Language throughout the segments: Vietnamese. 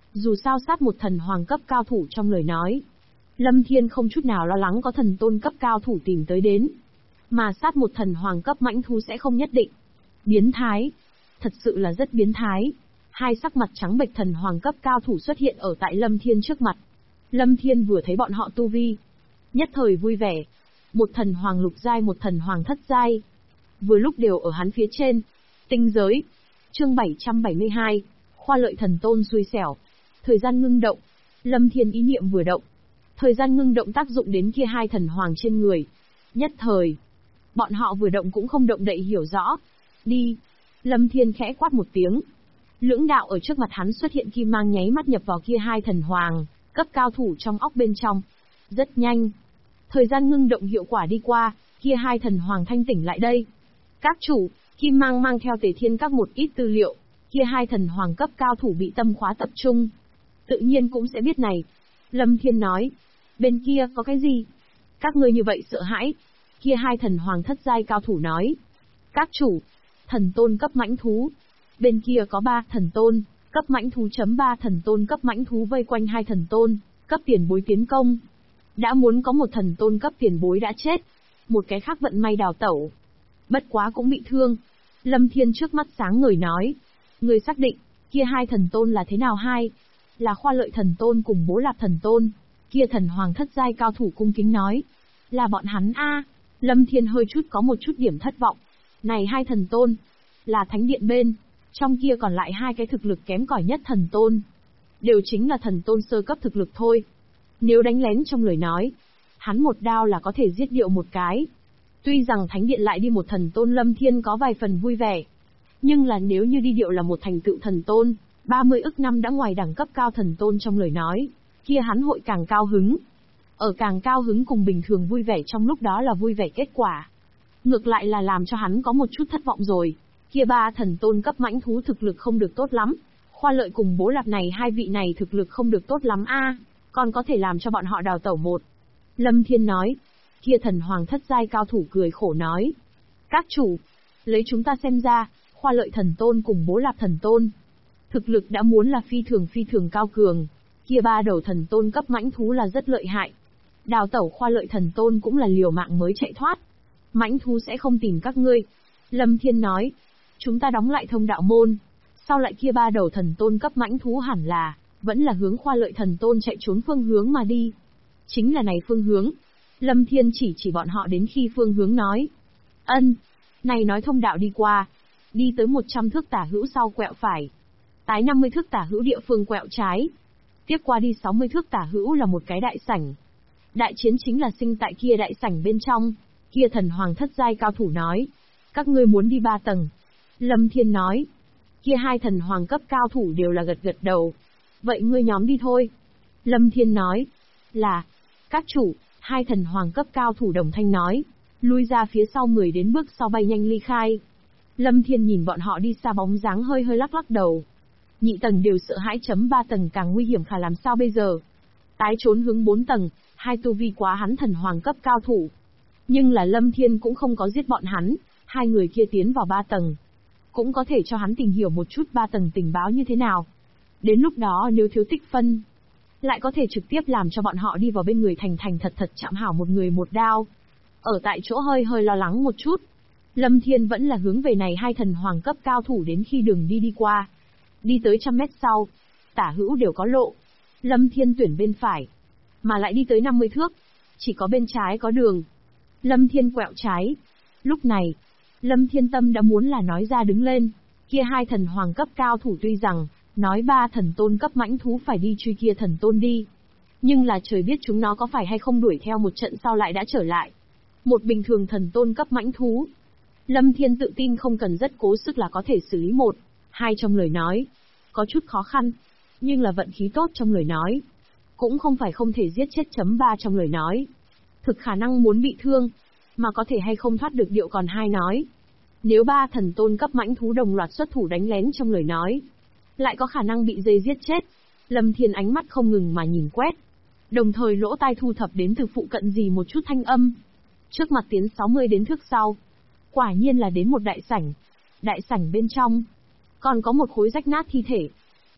Dù sao sát một thần hoàng cấp cao thủ trong lời nói. Lâm Thiên không chút nào lo lắng có thần tôn cấp cao thủ tìm tới đến. Mà sát một thần hoàng cấp mãnh thú sẽ không nhất định. Biến thái. Thật sự là rất biến thái. Hai sắc mặt trắng bệch thần hoàng cấp cao thủ xuất hiện ở tại Lâm Thiên trước mặt. Lâm Thiên vừa thấy bọn họ tu vi, nhất thời vui vẻ. Một thần hoàng lục giai, một thần hoàng thất giai. Vừa lúc đều ở hắn phía trên. Tinh giới. Chương 772. Khoa lợi thần tôn xui xẻo. Thời gian ngưng động. Lâm Thiên ý niệm vừa động. Thời gian ngưng động tác dụng đến kia hai thần hoàng trên người. Nhất thời. Bọn họ vừa động cũng không động đậy hiểu rõ. Đi. Lâm Thiên khẽ quát một tiếng. Lưỡng đạo ở trước mặt hắn xuất hiện kim mang nháy mắt nhập vào kia hai thần hoàng, cấp cao thủ trong óc bên trong. Rất nhanh. Thời gian ngưng động hiệu quả đi qua, kia hai thần hoàng thanh tỉnh lại đây. Các chủ, kim mang mang theo Tề Thiên các một ít tư liệu, kia hai thần hoàng cấp cao thủ bị tâm khóa tập trung. Tự nhiên cũng sẽ biết này. Lâm Thiên nói. Bên kia có cái gì? Các ngươi như vậy sợ hãi. Kia hai thần hoàng thất giai cao thủ nói. Các chủ, thần tôn cấp mãnh thú. Bên kia có 3 thần tôn, cấp mãnh thú chấm 3 thần tôn cấp mãnh thú vây quanh hai thần tôn, cấp tiền bối tiến công. Đã muốn có một thần tôn cấp tiền bối đã chết, một cái khác vận may đào tẩu. Bất quá cũng bị thương. Lâm Thiên trước mắt sáng ngời nói. Người xác định, kia hai thần tôn là thế nào hai? Là Khoa Lợi thần tôn cùng Bố Lạp thần tôn. Kia thần hoàng thất giai cao thủ cung kính nói. Là bọn hắn a. Lâm Thiên hơi chút có một chút điểm thất vọng. Này hai thần tôn, là thánh điện bên. Trong kia còn lại hai cái thực lực kém cỏi nhất thần tôn. Đều chính là thần tôn sơ cấp thực lực thôi. Nếu đánh lén trong lời nói, hắn một đao là có thể giết điệu một cái. Tuy rằng thánh điện lại đi một thần tôn Lâm Thiên có vài phần vui vẻ. Nhưng là nếu như đi điệu là một thành tựu thần tôn, 30 ức năm đã ngoài đẳng cấp cao thần tôn trong lời nói, kia hắn hội càng cao hứng. Ở càng cao hứng cùng bình thường vui vẻ trong lúc đó là vui vẻ kết quả. Ngược lại là làm cho hắn có một chút thất vọng rồi. Kia 3 thần tôn cấp mãnh thú thực lực không được tốt lắm. Khoa Lợi cùng Bố Lạp này hai vị này thực lực không được tốt lắm a, còn có thể làm cho bọn họ đào tẩu một. Lâm Thiên nói. Kia thần hoàng thất giai cao thủ cười khổ nói. Các chủ, lấy chúng ta xem ra, Khoa Lợi thần tôn cùng Bố Lạp thần tôn. Thực lực đã muốn là phi thường cao cường. Kia 3 đầu thần tôn cấp mãnh thú là rất lợi hại. Đào tẩu Khoa Lợi thần tôn cũng là liều mạng mới chạy thoát. Mãnh thú sẽ không tìm các ngươi. Lâm Thiên nói. Chúng ta đóng lại thông đạo môn. Sau lại kia 3 đầu thần tôn cấp mãnh thú hẳn là, vẫn là hướng Khoa Lợi thần tôn chạy trốn phương hướng mà đi. Chính là này phương hướng. Lâm Thiên chỉ bọn họ đến khi phương hướng nói. Ân. Này nói thông đạo đi qua. Đi tới 100 thước tả hữu sau quẹo phải. Tái 50 thước tả hữu địa phương quẹo trái. Tiếp qua đi 60 thước tả hữu là một cái đại sảnh. Đại chiến chính là sinh tại kia đại sảnh bên trong. Kia thần hoàng thất giai cao thủ nói. Các ngươi muốn đi 3 tầng. Lâm Thiên nói. Kia hai thần hoàng cấp cao thủ đều là gật đầu. Vậy ngươi nhóm đi thôi. Lâm Thiên nói. Là. Các chủ, hai thần hoàng cấp cao thủ đồng thanh nói. Lui ra phía sau 10 đến bước sau bay nhanh ly khai. Lâm Thiên nhìn bọn họ đi xa bóng dáng hơi lắc đầu. Nhị tầng đều sợ hãi chấm 3 tầng càng nguy hiểm khả làm sao bây giờ. Tái trốn hướng 4 tầng, hai tu vi quá hắn thần hoàng cấp cao thủ. Nhưng là Lâm Thiên cũng không có giết bọn hắn, hai người kia tiến vào 3 tầng. Cũng có thể cho hắn tìm hiểu một chút 3 tầng tình báo như thế nào. Đến lúc đó nếu thiếu tích phân, lại có thể trực tiếp làm cho bọn họ đi vào bên người thành thật chạm hảo một người một đao. Ở tại chỗ hơi lo lắng một chút. Lâm Thiên vẫn là hướng về này hai thần hoàng cấp cao thủ đến khi đường đi qua. Đi tới 100 mét sau, tả hữu đều có lộ. Lâm Thiên tuyển bên phải, mà lại đi tới 50 thước, chỉ có bên trái có đường. Lâm Thiên quẹo trái. Lúc này, Lâm Thiên tâm đã muốn là nói ra đứng lên. Kia hai thần hoàng cấp cao thủ tuy rằng, nói 3 thần tôn cấp mãnh thú phải đi truy kia thần tôn đi. Nhưng là trời biết chúng nó có phải hay không đuổi theo một trận sau lại đã trở lại. Một bình thường thần tôn cấp mãnh thú. Lâm Thiên tự tin không cần rất cố sức là có thể xử lý 1, 2 trong lời nói. Có chút khó khăn, nhưng là vận khí tốt trong lời nói. Cũng không phải không thể giết chết chấm 3 trong lời nói. Thực khả năng muốn bị thương, mà có thể hay không thoát được điệu còn 2 nói. Nếu 3 thần tôn cấp mãnh thú đồng loạt xuất thủ đánh lén trong lời nói, lại có khả năng bị dây giết chết. Lâm Thiên ánh mắt không ngừng mà nhìn quét. Đồng thời lỗ tai thu thập đến từ phụ cận gì một chút thanh âm. Trước mặt tiến 60 đến thước sau. Quả nhiên là đến một đại sảnh. Đại sảnh bên trong, còn có một khối rách nát thi thể.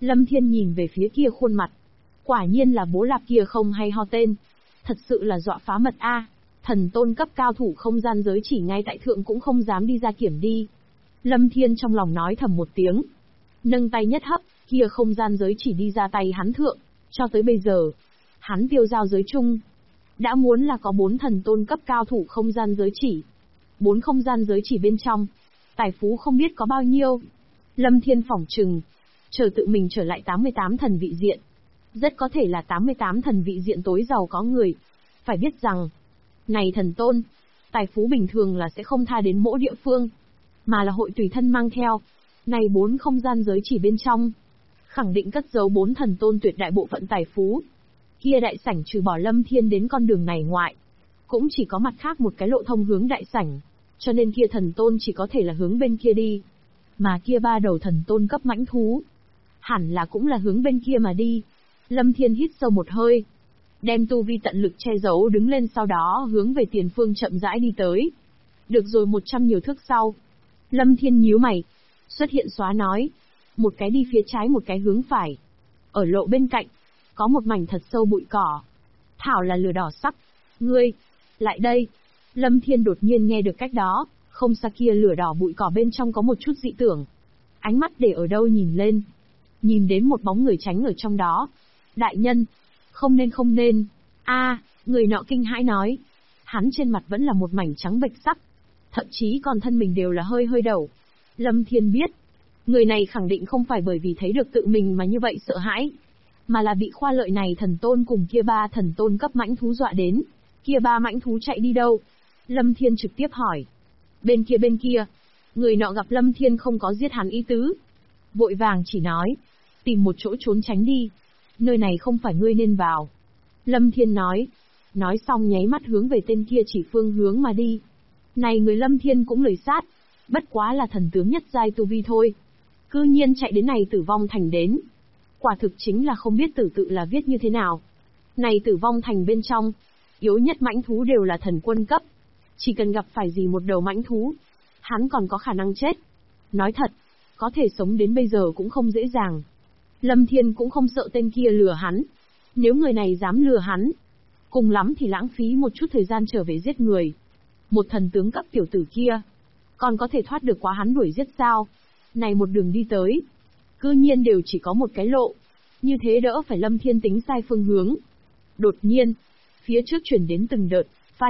Lâm Thiên nhìn về phía kia khuôn mặt. Quả nhiên là bố lạp kia không hay ho tên. Thật sự là dọa phá mật a. Thần tôn cấp cao thủ không gian giới chỉ ngay tại thượng cũng không dám đi ra kiểm đi. Lâm Thiên trong lòng nói thầm một tiếng. Nâng tay nhất hấp, kia không gian giới chỉ đi ra tay hắn thượng. Cho tới bây giờ, hắn tiêu giao giới chung. Đã muốn là có 4 thần tôn cấp cao thủ không gian giới chỉ. 4 không gian giới chỉ bên trong. Tài phú không biết có bao nhiêu. Lâm Thiên phỏng chừng. Chờ tự mình trở lại 88 thần vị diện. Rất có thể là 88 thần vị diện tối giàu có người. Phải biết rằng, này thần tôn, tài phú bình thường là sẽ không tha đến mỗi địa phương, mà là hội tùy thân mang theo. Này 4 không gian giới chỉ bên trong, khẳng định cất giấu 4 thần tôn tuyệt đại bộ phận tài phú. Kia đại sảnh trừ bỏ Lâm Thiên đến con đường này ngoại, cũng chỉ có mặt khác một cái lộ thông hướng đại sảnh, cho nên kia thần tôn chỉ có thể là hướng bên kia đi. Mà kia 3 đầu thần tôn cấp mãnh thú, hẳn là cũng là hướng bên kia mà đi. Lâm Thiên hít sâu một hơi, đem tu vi tận lực che giấu đứng lên, sau đó hướng về tiền phương chậm rãi đi tới. Được rồi 100 nhiều thước sau, Lâm Thiên nhíu mày, xuất hiện xóa nói, một cái đi phía trái một cái hướng phải. Ở lộ bên cạnh, có một mảnh thật sâu bụi cỏ. Thảo là lửa đỏ sắc. Ngươi, lại đây. Lâm Thiên đột nhiên nghe được cách đó, không xa kia lửa đỏ bụi cỏ bên trong có một chút dị tưởng. Ánh mắt để ở đâu nhìn lên. Nhìn đến một bóng người tránh ở trong đó. Đại nhân, không nên. Người nọ kinh hãi nói. Hắn trên mặt vẫn là một mảnh trắng bệch sắc. Thậm chí còn thân mình đều là hơi đẩu. Lâm Thiên biết, người này khẳng định không phải bởi vì thấy được tự mình mà như vậy sợ hãi, mà là bị khoa lợi này thần tôn cùng kia 3 thần tôn cấp mãnh thú dọa đến. Kia 3 mãnh thú chạy đi đâu? Lâm Thiên trực tiếp hỏi. Bên kia. Người nọ gặp Lâm Thiên không có giết hắn ý tứ, vội vàng chỉ nói, tìm một chỗ trốn tránh đi. Nơi này không phải ngươi nên vào. Lâm Thiên nói. Nói xong nháy mắt hướng về tên kia chỉ phương hướng mà đi. Này người Lâm Thiên cũng lười sát, bất quá là thần tướng nhất giai tu vi thôi. Cư nhiên chạy đến này Tử Vong Thành đến. Quả thực chính là không biết tử tự là viết như thế nào. Này Tử Vong Thành bên trong, yếu nhất mãnh thú đều là thần quân cấp. Chỉ cần gặp phải gì một đầu mãnh thú, hắn còn có khả năng chết. Nói thật, có thể sống đến bây giờ cũng không dễ dàng. Lâm Thiên cũng không sợ tên kia lừa hắn. Nếu người này dám lừa hắn, cùng lắm thì lãng phí một chút thời gian trở về giết người. Một thần tướng cấp tiểu tử kia, còn có thể thoát được quá hắn đuổi giết sao? Này một đường đi tới, cư nhiên đều chỉ có một cái lộ. Như thế đỡ phải Lâm Thiên tính sai phương hướng. Đột nhiên, phía trước chuyển đến từng đợt,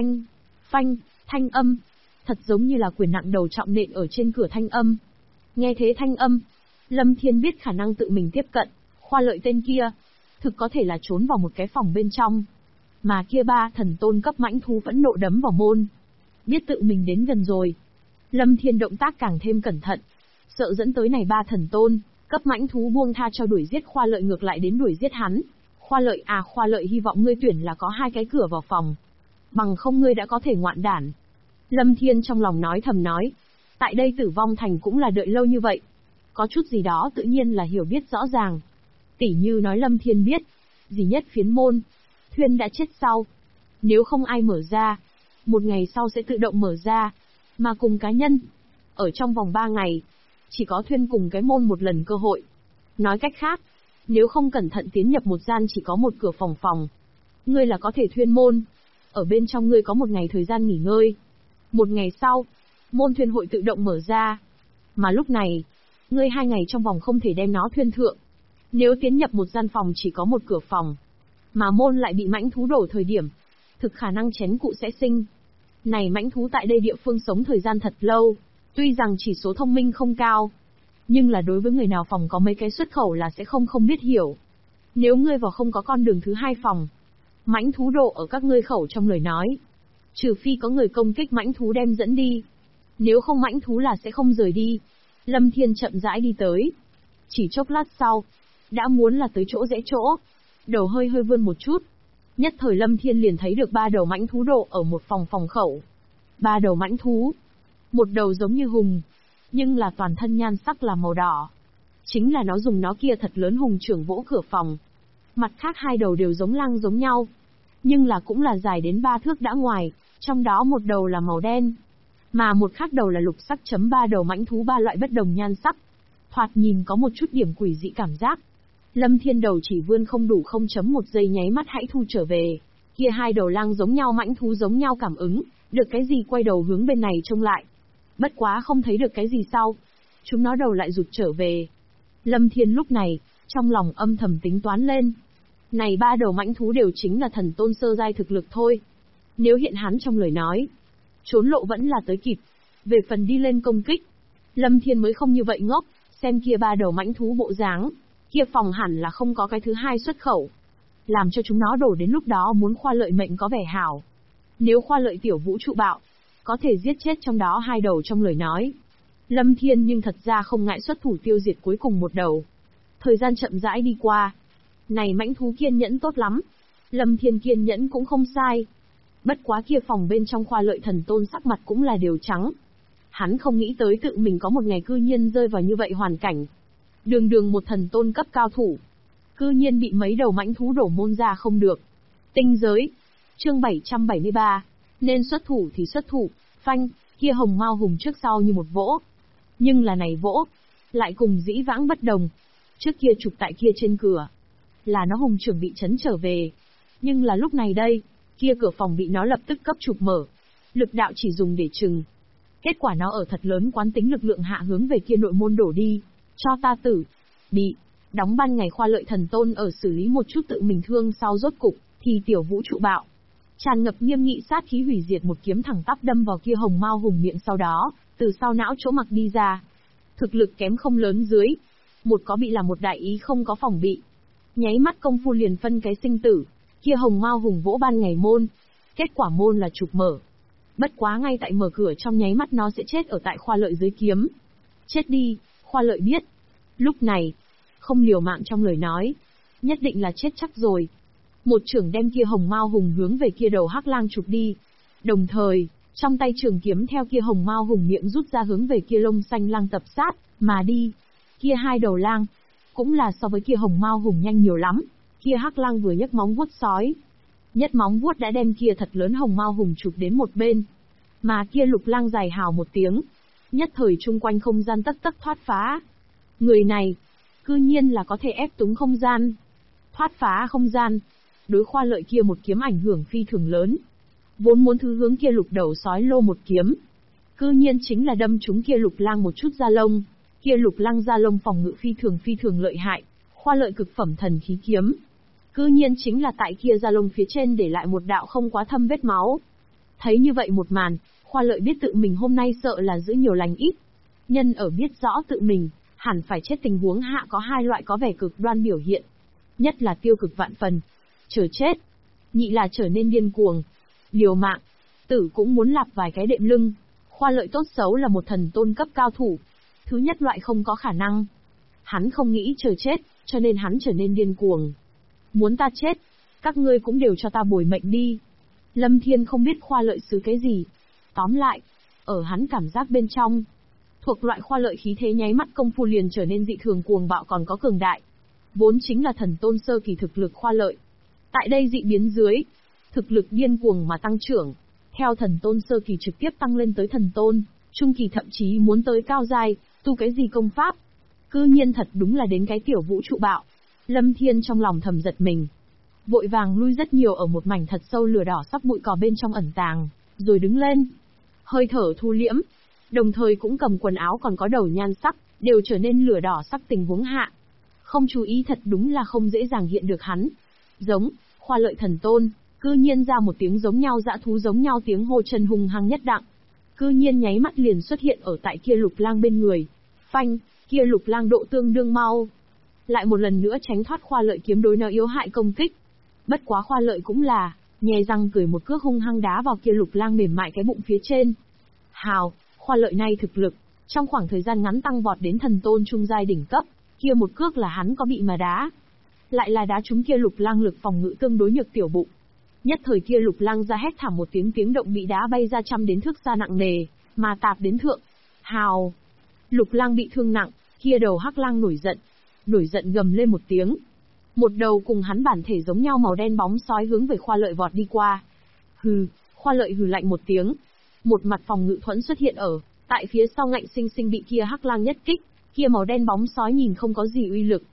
phanh, thanh âm. Thật giống như là quyền nặng đầu trọng nện ở trên cửa thanh âm. Nghe thế thanh âm, Lâm Thiên biết khả năng tự mình tiếp cận, khoa lợi tên kia, thực có thể là trốn vào một cái phòng bên trong. Mà kia 3 thần tôn cấp mãnh thú vẫn nộ đấm vào môn. Biết tự mình đến gần rồi, Lâm Thiên động tác càng thêm cẩn thận, sợ dẫn tới này 3 thần tôn cấp mãnh thú buông tha cho đuổi giết khoa lợi ngược lại đến đuổi giết hắn. Khoa lợi hy vọng ngươi tuyển là có 2 cái cửa vào phòng, bằng không ngươi đã có thể ngoạn đản. Lâm Thiên trong lòng nói thầm nói, tại đây Tử Vong Thành cũng là đợi lâu như vậy, có chút gì đó tự nhiên là hiểu biết rõ ràng. Tỉ như nói Lâm Thiên biết, gì nhất phiến môn, Thuyên đã chết sau. Nếu không ai mở ra, một ngày sau sẽ tự động mở ra, mà cùng cá nhân, ở trong vòng 3 ngày, chỉ có Thuyên cùng cái môn một lần cơ hội. Nói cách khác, nếu không cẩn thận tiến nhập một gian chỉ có một cửa phòng, ngươi là có thể Thuyên môn, ở bên trong ngươi có một ngày thời gian nghỉ ngơi. Một ngày sau, môn Thuyên hội tự động mở ra, mà lúc này, ngươi 2 ngày trong vòng không thể đem nó Thuyên thượng. Nếu tiến nhập một gian phòng chỉ có một cửa phòng, mà môn lại bị mãnh thú đổ thời điểm, thực khả năng chén cụ sẽ sinh. Này mãnh thú tại đây địa phương sống thời gian thật lâu, tuy rằng chỉ số thông minh không cao, nhưng là đối với người nào phòng có mấy cái xuất khẩu là sẽ không biết hiểu. Nếu ngươi vào không có con đường thứ 2 phòng, mãnh thú độ ở các ngươi khẩu trong lời nói, trừ phi có người công kích mãnh thú đem dẫn đi, nếu không mãnh thú là sẽ không rời đi. Lâm Thiên chậm rãi đi tới, chỉ chốc lát sau, đã muốn là tới chỗ rẽ chỗ, đầu hơi vươn một chút. Nhất thời Lâm Thiên liền thấy được 3 đầu mãnh thú độ ở một phòng khẩu. 3 đầu mãnh thú, một đầu giống như hùng, nhưng là toàn thân nhan sắc là màu đỏ. Chính là nó dùng nó kia thật lớn hùng trưởng vỗ cửa phòng. Mặt khác 2 đầu đều giống lang giống nhau, nhưng là cũng là dài đến 3 thước đã ngoài, trong đó một đầu là màu đen, mà một khác đầu là lục sắc. 3 đầu mãnh thú 3 loại bất đồng nhan sắc, thoạt nhìn có một chút điểm quỷ dị cảm giác. Lâm Thiên đầu chỉ vươn không đủ 0.1 giây nháy mắt hãy thu trở về. Kia hai đầu lang giống nhau mãnh thú giống nhau cảm ứng, được cái gì quay đầu hướng bên này trông lại. Bất quá không thấy được cái gì sau. Chúng nó đầu lại rụt trở về. Lâm Thiên lúc này, trong lòng âm thầm tính toán lên. Này ba đầu mãnh thú đều chính là thần tôn sơ giai thực lực thôi. Nếu hiện hắn trong lời nói, trốn lộ vẫn là tới kịp. Về phần đi lên công kích, Lâm Thiên mới không như vậy ngốc, xem kia ba đầu mãnh thú bộ dáng, kia phòng hẳn là không có cái thứ hai xuất khẩu. Làm cho chúng nó đổ đến lúc đó muốn Khoa Lợi mệnh có vẻ hảo. Nếu Khoa Lợi tiểu vũ trụ bạo, có thể giết chết trong đó hai đầu trong lời nói. Lâm Thiên nhưng thật ra không ngại xuất thủ tiêu diệt cuối cùng một đầu. Thời gian chậm rãi đi qua. Này mãnh thú kiên nhẫn tốt lắm. Lâm Thiên kiên nhẫn cũng không sai. Bất quá kia phòng bên trong Khoa Lợi thần tôn sắc mặt cũng là đều trắng. Hắn không nghĩ tới tự mình có một ngày cư nhiên rơi vào như vậy hoàn cảnh. Đường đường một thần tôn cấp cao thủ, cư nhiên bị mấy đầu mãnh thú đổ môn ra không được. Tinh giới. Chương 773. Nên xuất thủ thì xuất thủ, phanh, kia hồng mao hùng trước sau như một vỗ. Nhưng là này vỗ, lại cùng dĩ vãng bất đồng. Trước kia chụp tại kia trên cửa, là nó hùng trưởng bị chấn trở về. Nhưng là lúc này đây, kia cửa phòng bị nó lập tức cấp chụp mở. Lực đạo chỉ dùng để chừng. Kết quả nó ở thật lớn quán tính lực lượng hạ hướng về kia nội môn đổ đi. Cho ta tử. Bị. Đóng ban ngày Khoa Lợi thần tôn ở xử lý một chút tự mình thương sau rốt cục, thì tiểu vũ trụ bạo. Tràn ngập nghiêm nghị sát khí hủy diệt một kiếm thẳng tắp đâm vào kia hồng mao hùng miệng sau đó, từ sau não chỗ mặc đi ra. Thực lực kém không lớn dưới. Một có bị là một đại ý không có phòng bị. Nháy mắt công phu liền phân cái sinh tử, kia hồng mao hùng vỗ ban ngày môn. Kết quả môn là chụp mở. Bất quá ngay tại mở cửa trong nháy mắt nó sẽ chết ở tại Khoa Lợi dưới kiếm. Chết đi, Khoa Lợi biết. Lúc này, không liều mạng trong lời nói, nhất định là chết chắc rồi. Một chưởng đem kia hồng mao hùng hướng về kia đầu hắc lang chụp đi. Đồng thời, trong tay trường kiếm theo kia hồng mao hùng miệng rút ra hướng về kia lông xanh lang tập sát, mà đi. Kia hai đầu lang, cũng là so với kia hồng mao hùng nhanh nhiều lắm. Kia hắc lang vừa nhấc móng vuốt sói, nhất móng vuốt đã đem kia thật lớn hồng mao hùng chụp đến một bên. Mà kia lục lang dài hào một tiếng, nhất thời chung quanh không gian tắc tắc thoát phá. Người này, cư nhiên là có thể ép túng không gian, thoát phá không gian. Đối Khoa Lợi kia một kiếm ảnh hưởng phi thường lớn. Vốn muốn thứ hướng kia lục đầu sói lô một kiếm, cư nhiên chính là đâm trúng kia lục lang một chút da lông. Kia lục lang da lông phòng ngự phi thường lợi hại, Khoa Lợi cực phẩm thần khí kiếm. Cư nhiên chính là tại kia da lông phía trên để lại một đạo không quá thâm vết máu. Thấy như vậy một màn, Khoa Lợi biết tự mình hôm nay sợ là giữ nhiều lành ít. Nhân ở biết rõ tự mình, hẳn phải chết tình huống hạ có hai loại có vẻ cực đoan biểu hiện. Nhất là tiêu cực vạn phần, chờ chết. Nhị là trở nên điên cuồng, liều mạng, tử cũng muốn lạp vài cái đệm lưng. Khoa Lợi tốt xấu là một thần tôn cấp cao thủ. Thứ nhất loại không có khả năng. Hắn không nghĩ chờ chết, cho nên hắn trở nên điên cuồng. Muốn ta chết, các ngươi cũng đều cho ta bồi mệnh đi. Lâm Thiên không biết Khoa Lợi xứ cái gì. Tóm lại, ở hắn cảm giác bên trong, thuộc loại Khoa Lợi khí thế nháy mắt công phu liền trở nên dị thường cuồng bạo còn có cường đại. Vốn chính là thần tôn sơ kỳ thực lực Khoa Lợi. Tại đây dị biến dưới, thực lực điên cuồng mà tăng trưởng. Theo thần tôn sơ kỳ trực tiếp tăng lên tới thần tôn, trung kỳ thậm chí muốn tới cao giai, tu cái gì công pháp. Cư nhiên thật đúng là đến cái tiểu vũ trụ bạo. Lâm Thiên trong lòng thầm giật mình. Vội vàng lui rất nhiều ở một mảnh thật sâu lửa đỏ sắc bụi cỏ bên trong ẩn tàng, rồi đứng lên. Hơi thở thu liễm, đồng thời cũng cầm quần áo còn có đầu nhan sắc, đều trở nên lửa đỏ sắc tình huống hạ. Không chú ý thật đúng là không dễ dàng hiện được hắn. Giống, Khoa Lợi thần tôn, cư nhiên ra một tiếng giống nhau dã thú giống nhau tiếng hô chân hung hăng nhất đặng. Cư nhiên nháy mắt liền xuất hiện ở tại kia lục lang bên người. Phanh, kia lục lang độ tương đương mau. Lại một lần nữa tránh thoát Khoa Lợi kiếm đối nó yếu hại công kích. Bất quá Khoa Lợi cũng là, nhè răng cười một cước hung hăng đá vào kia lục lang mềm mại cái bụng phía trên. Hào, Khoa Lợi này thực lực, trong khoảng thời gian ngắn tăng vọt đến thần tôn trung giai đỉnh cấp, kia một cước là hắn có bị mà đá. Lại là đá trúng kia lục lang lực phòng ngự tương đối nhược tiểu bụng. Nhất thời kia lục lang ra hét thảm một tiếng động bị đá bay ra trăm đến thước xa nặng nề, mà tạp đến thượng. Hào, lục lang bị thương nặng, kia đầu hắc lang nổi giận gầm lên một tiếng. Một đầu cùng hắn bản thể giống nhau màu đen bóng sói hướng về Khoa Lợi vọt đi qua. Hừ, Khoa Lợi hừ lạnh một tiếng. Một mặt phòng ngự thuẫn xuất hiện ở, tại phía sau ngạnh sinh sinh bị kia hắc lang nhất kích, kia màu đen bóng sói nhìn không có gì uy lực.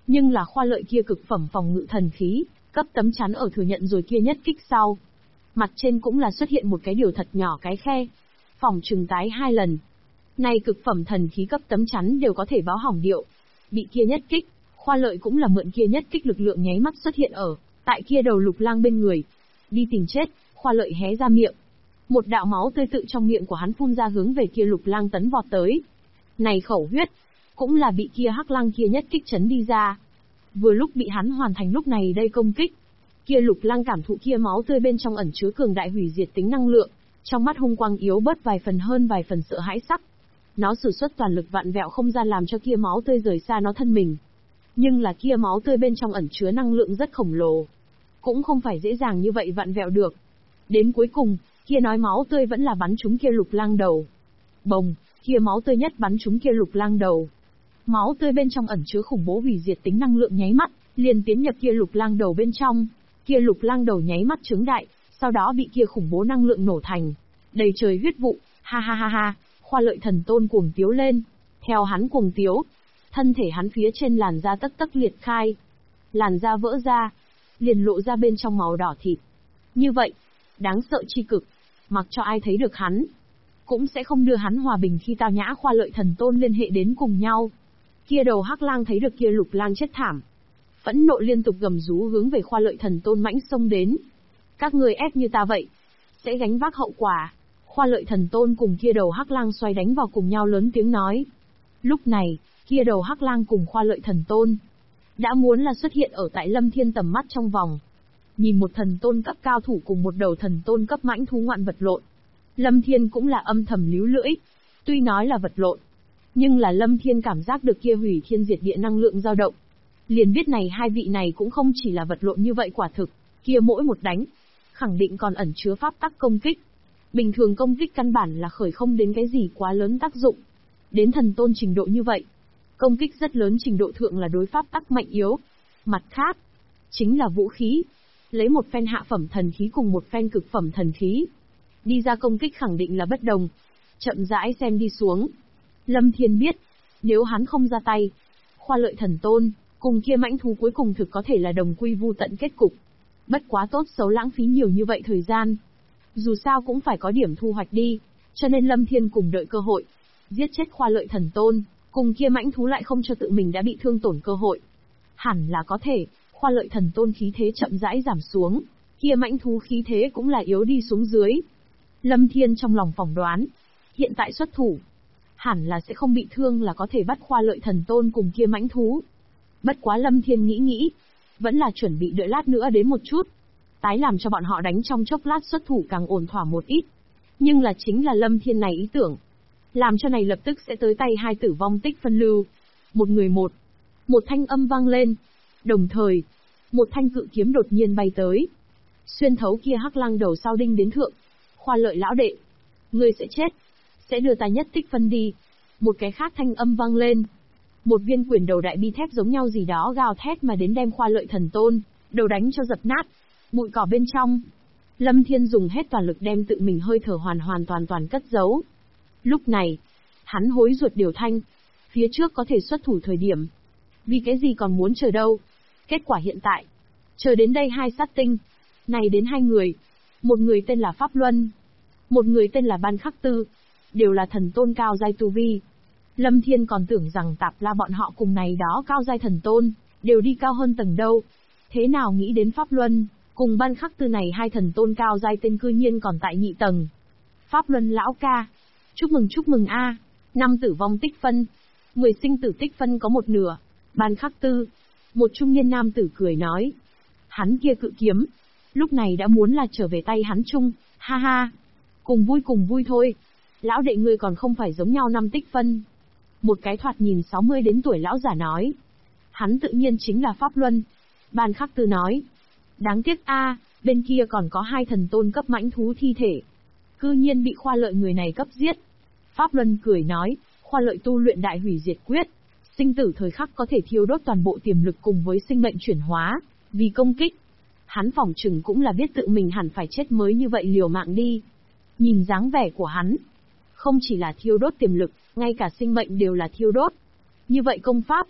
Nhưng là Khoa Lợi kia cực phẩm phòng ngự thần khí, cấp tấm chắn ở thừa nhận rồi kia nhất kích sau. Mặt trên cũng là xuất hiện một cái điều thật nhỏ cái khe. Phòng trừng tái 2 lần. Này cực phẩm thần khí cấp tấm chắn đều có thể báo hỏng điệu. Bị kia nhất kích, Khoa Lợi cũng là mượn kia nhất kích lực lượng nháy mắt xuất hiện ở tại kia đầu Lục Lang bên người. Đi tìm chết, Khoa Lợi hé ra miệng. Một đạo máu tươi tự trong miệng của hắn phun ra hướng về kia Lục Lang tấn vọt tới. Này khẩu huyết, cũng là bị kia Hắc Lang kia nhất kích chấn đi ra. Vừa lúc bị hắn hoàn thành lúc này đây công kích. Kia Lục Lang cảm thụ kia máu tươi bên trong ẩn chứa cường đại hủy diệt tính năng lượng, trong mắt hung quang yếu bớt vài phần hơn vài phần sợ hãi sắc. Nó sử xuất toàn lực vặn vẹo không gian làm cho kia máu tươi rời xa nó thân mình. Nhưng là kia máu tươi bên trong ẩn chứa năng lượng rất khổng lồ, cũng không phải dễ dàng như vậy vặn vẹo được. Đến cuối cùng, kia nói máu tươi vẫn là bắn trúng kia Lục Lang đầu. Bồng, kia máu tươi nhất bắn trúng kia Lục Lang đầu. Máu tươi bên trong ẩn chứa khủng bố hủy diệt tính năng lượng nháy mắt, liền tiến nhập kia Lục Lang đầu bên trong. Kia Lục Lang đầu nháy mắt trướng đại, sau đó bị kia khủng bố năng lượng nổ thành đầy trời huyết vụ. Ha ha ha ha, Khoa Lợi thần tôn cuồng tiếu lên. Theo hắn cuồng tiếu, thân thể hắn phía trên làn da tấc tấc liệt khai. Làn da vỡ ra, liền lộ ra bên trong màu đỏ thịt. Như vậy, đáng sợ chi cực, mặc cho ai thấy được hắn, cũng sẽ không đưa hắn hòa bình khi Tao Nhã Khoa Lợi thần tôn liên hệ đến cùng nhau. Kia đầu Hắc Lang thấy được kia Lục Lang chết thảm, phẫn nộ liên tục gầm rú hướng về Khoa Lợi thần tôn mãnh xông đến. Các người ép như ta vậy, sẽ gánh vác hậu quả. Khoa Lợi thần tôn cùng kia đầu Hắc Lang xoay đánh vào cùng nhau lớn tiếng nói. Lúc này, kia đầu Hắc Lang cùng Khoa Lợi thần tôn đã muốn là xuất hiện ở tại Lâm Thiên tầm mắt trong vòng. Nhìn một thần tôn cấp cao thủ cùng một đầu thần tôn cấp mãnh thú ngoạn vật lộn, Lâm Thiên cũng là âm thầm líu lưỡi. Tuy nói là vật lộn, nhưng là Lâm Thiên cảm giác được kia hủy thiên diệt địa năng lượng dao động. Liền biết này hai vị này cũng không chỉ là vật lộn như vậy quả thực, kia mỗi một đánh, khẳng định còn ẩn chứa pháp tắc công kích. Bình thường công kích căn bản là khởi không đến cái gì quá lớn tác dụng. Đến thần tôn trình độ như vậy, công kích rất lớn trình độ thượng là đối pháp tắc mạnh yếu. Mặt khác, chính là vũ khí. Lấy một phen hạ phẩm thần khí cùng một phen cực phẩm thần khí, đi ra công kích khẳng định là bất đồng. Chậm rãi xem đi xuống, Lâm Thiên biết, nếu hắn không ra tay, Khoa Lợi thần tôn cùng kia mãnh thú cuối cùng thực có thể là đồng quy vu tận kết cục. Bất quá tốt xấu lãng phí nhiều như vậy thời gian, dù sao cũng phải có điểm thu hoạch đi, cho nên Lâm Thiên cùng đợi cơ hội, giết chết Khoa Lợi thần tôn, cùng kia mãnh thú lại không cho tự mình đã bị thương tổn cơ hội. Hẳn là có thể, Khoa Lợi thần tôn khí thế chậm rãi giảm xuống, kia mãnh thú khí thế cũng là yếu đi xuống dưới. Lâm Thiên trong lòng phỏng đoán, hiện tại xuất thủ, hẳn là sẽ không bị thương là có thể bắt Khoa Lợi thần tôn cùng kia mãnh thú. Bất quá Lâm Thiên nghĩ, vẫn là chuẩn bị đợi lát nữa đến một chút, tái làm cho bọn họ đánh trong chốc lát xuất thủ càng ổn thỏa một ít. Nhưng là chính là Lâm Thiên này ý tưởng, làm cho này lập tức sẽ tới tay hai tử vong tích phân lưu. Một người một thanh âm vang lên, đồng thời, một thanh cự kiếm đột nhiên bay tới, xuyên thấu kia Hắc Lang đầu sau đinh đến thượng. Khoa Lợi lão đệ, ngươi sẽ chết, sẽ đưa ta nhất tích phân đi. Một cái khác thanh âm vang lên, một viên quyền đầu đại bi thép giống nhau gì đó gào thét mà đến đem Khoa Lợi thần tôn đầu đánh cho dập nát. Bụi cỏ bên trong, Lâm Thiên dùng hết toàn lực đem tự mình hơi thở hoàn toàn cất giấu. Lúc này, hắn hối ruột điều thanh, phía trước có thể xuất thủ thời điểm, vì cái gì còn muốn chờ đâu? Kết quả hiện tại, chờ đến đây hai sát tinh, này đến hai người, một người tên là Pháp Luân, một người tên là Ban Khắc Tư, đều là thần tôn cao giai tu vi. Lâm Thiên còn tưởng rằng Tạp La bọn họ cùng này đó cao giai thần tôn, đều đi cao hơn tầng đâu. Thế nào nghĩ đến Pháp Luân, cùng Ban Khắc Tư này hai thần tôn cao giai tên cư nhiên còn tại nhị tầng. Pháp Luân lão ca, chúc mừng a, 5 tử vong tích phân, 10 sinh tử tích phân có một nửa. Ban Khắc Tư, một trung niên nam tử cười nói. Hắn kia cự kiếm, lúc này đã muốn là trở về tay hắn chung, ha ha. Cùng vui thôi. Lão đệ ngươi còn không phải giống nhau 5 tích phân. Một cái thoạt nhìn 60 đến tuổi lão giả nói. Hắn tự nhiên chính là Pháp Luân. Ban Khắc Tư nói. Đáng tiếc a, bên kia còn có hai thần tôn cấp mãnh thú thi thể, cư nhiên bị Khoa Lợi người này cấp giết. Pháp Luân cười nói, Khoa Lợi tu luyện đại hủy diệt quyết, sinh tử thời khắc có thể thiêu đốt toàn bộ tiềm lực cùng với sinh mệnh chuyển hóa, vì công kích. Hắn phỏng chừng cũng là biết tự mình hẳn phải chết mới như vậy liều mạng đi. Nhìn dáng vẻ của hắn, không chỉ là thiêu đốt tiềm lực, ngay cả sinh mệnh đều là thiêu đốt. Như vậy công pháp,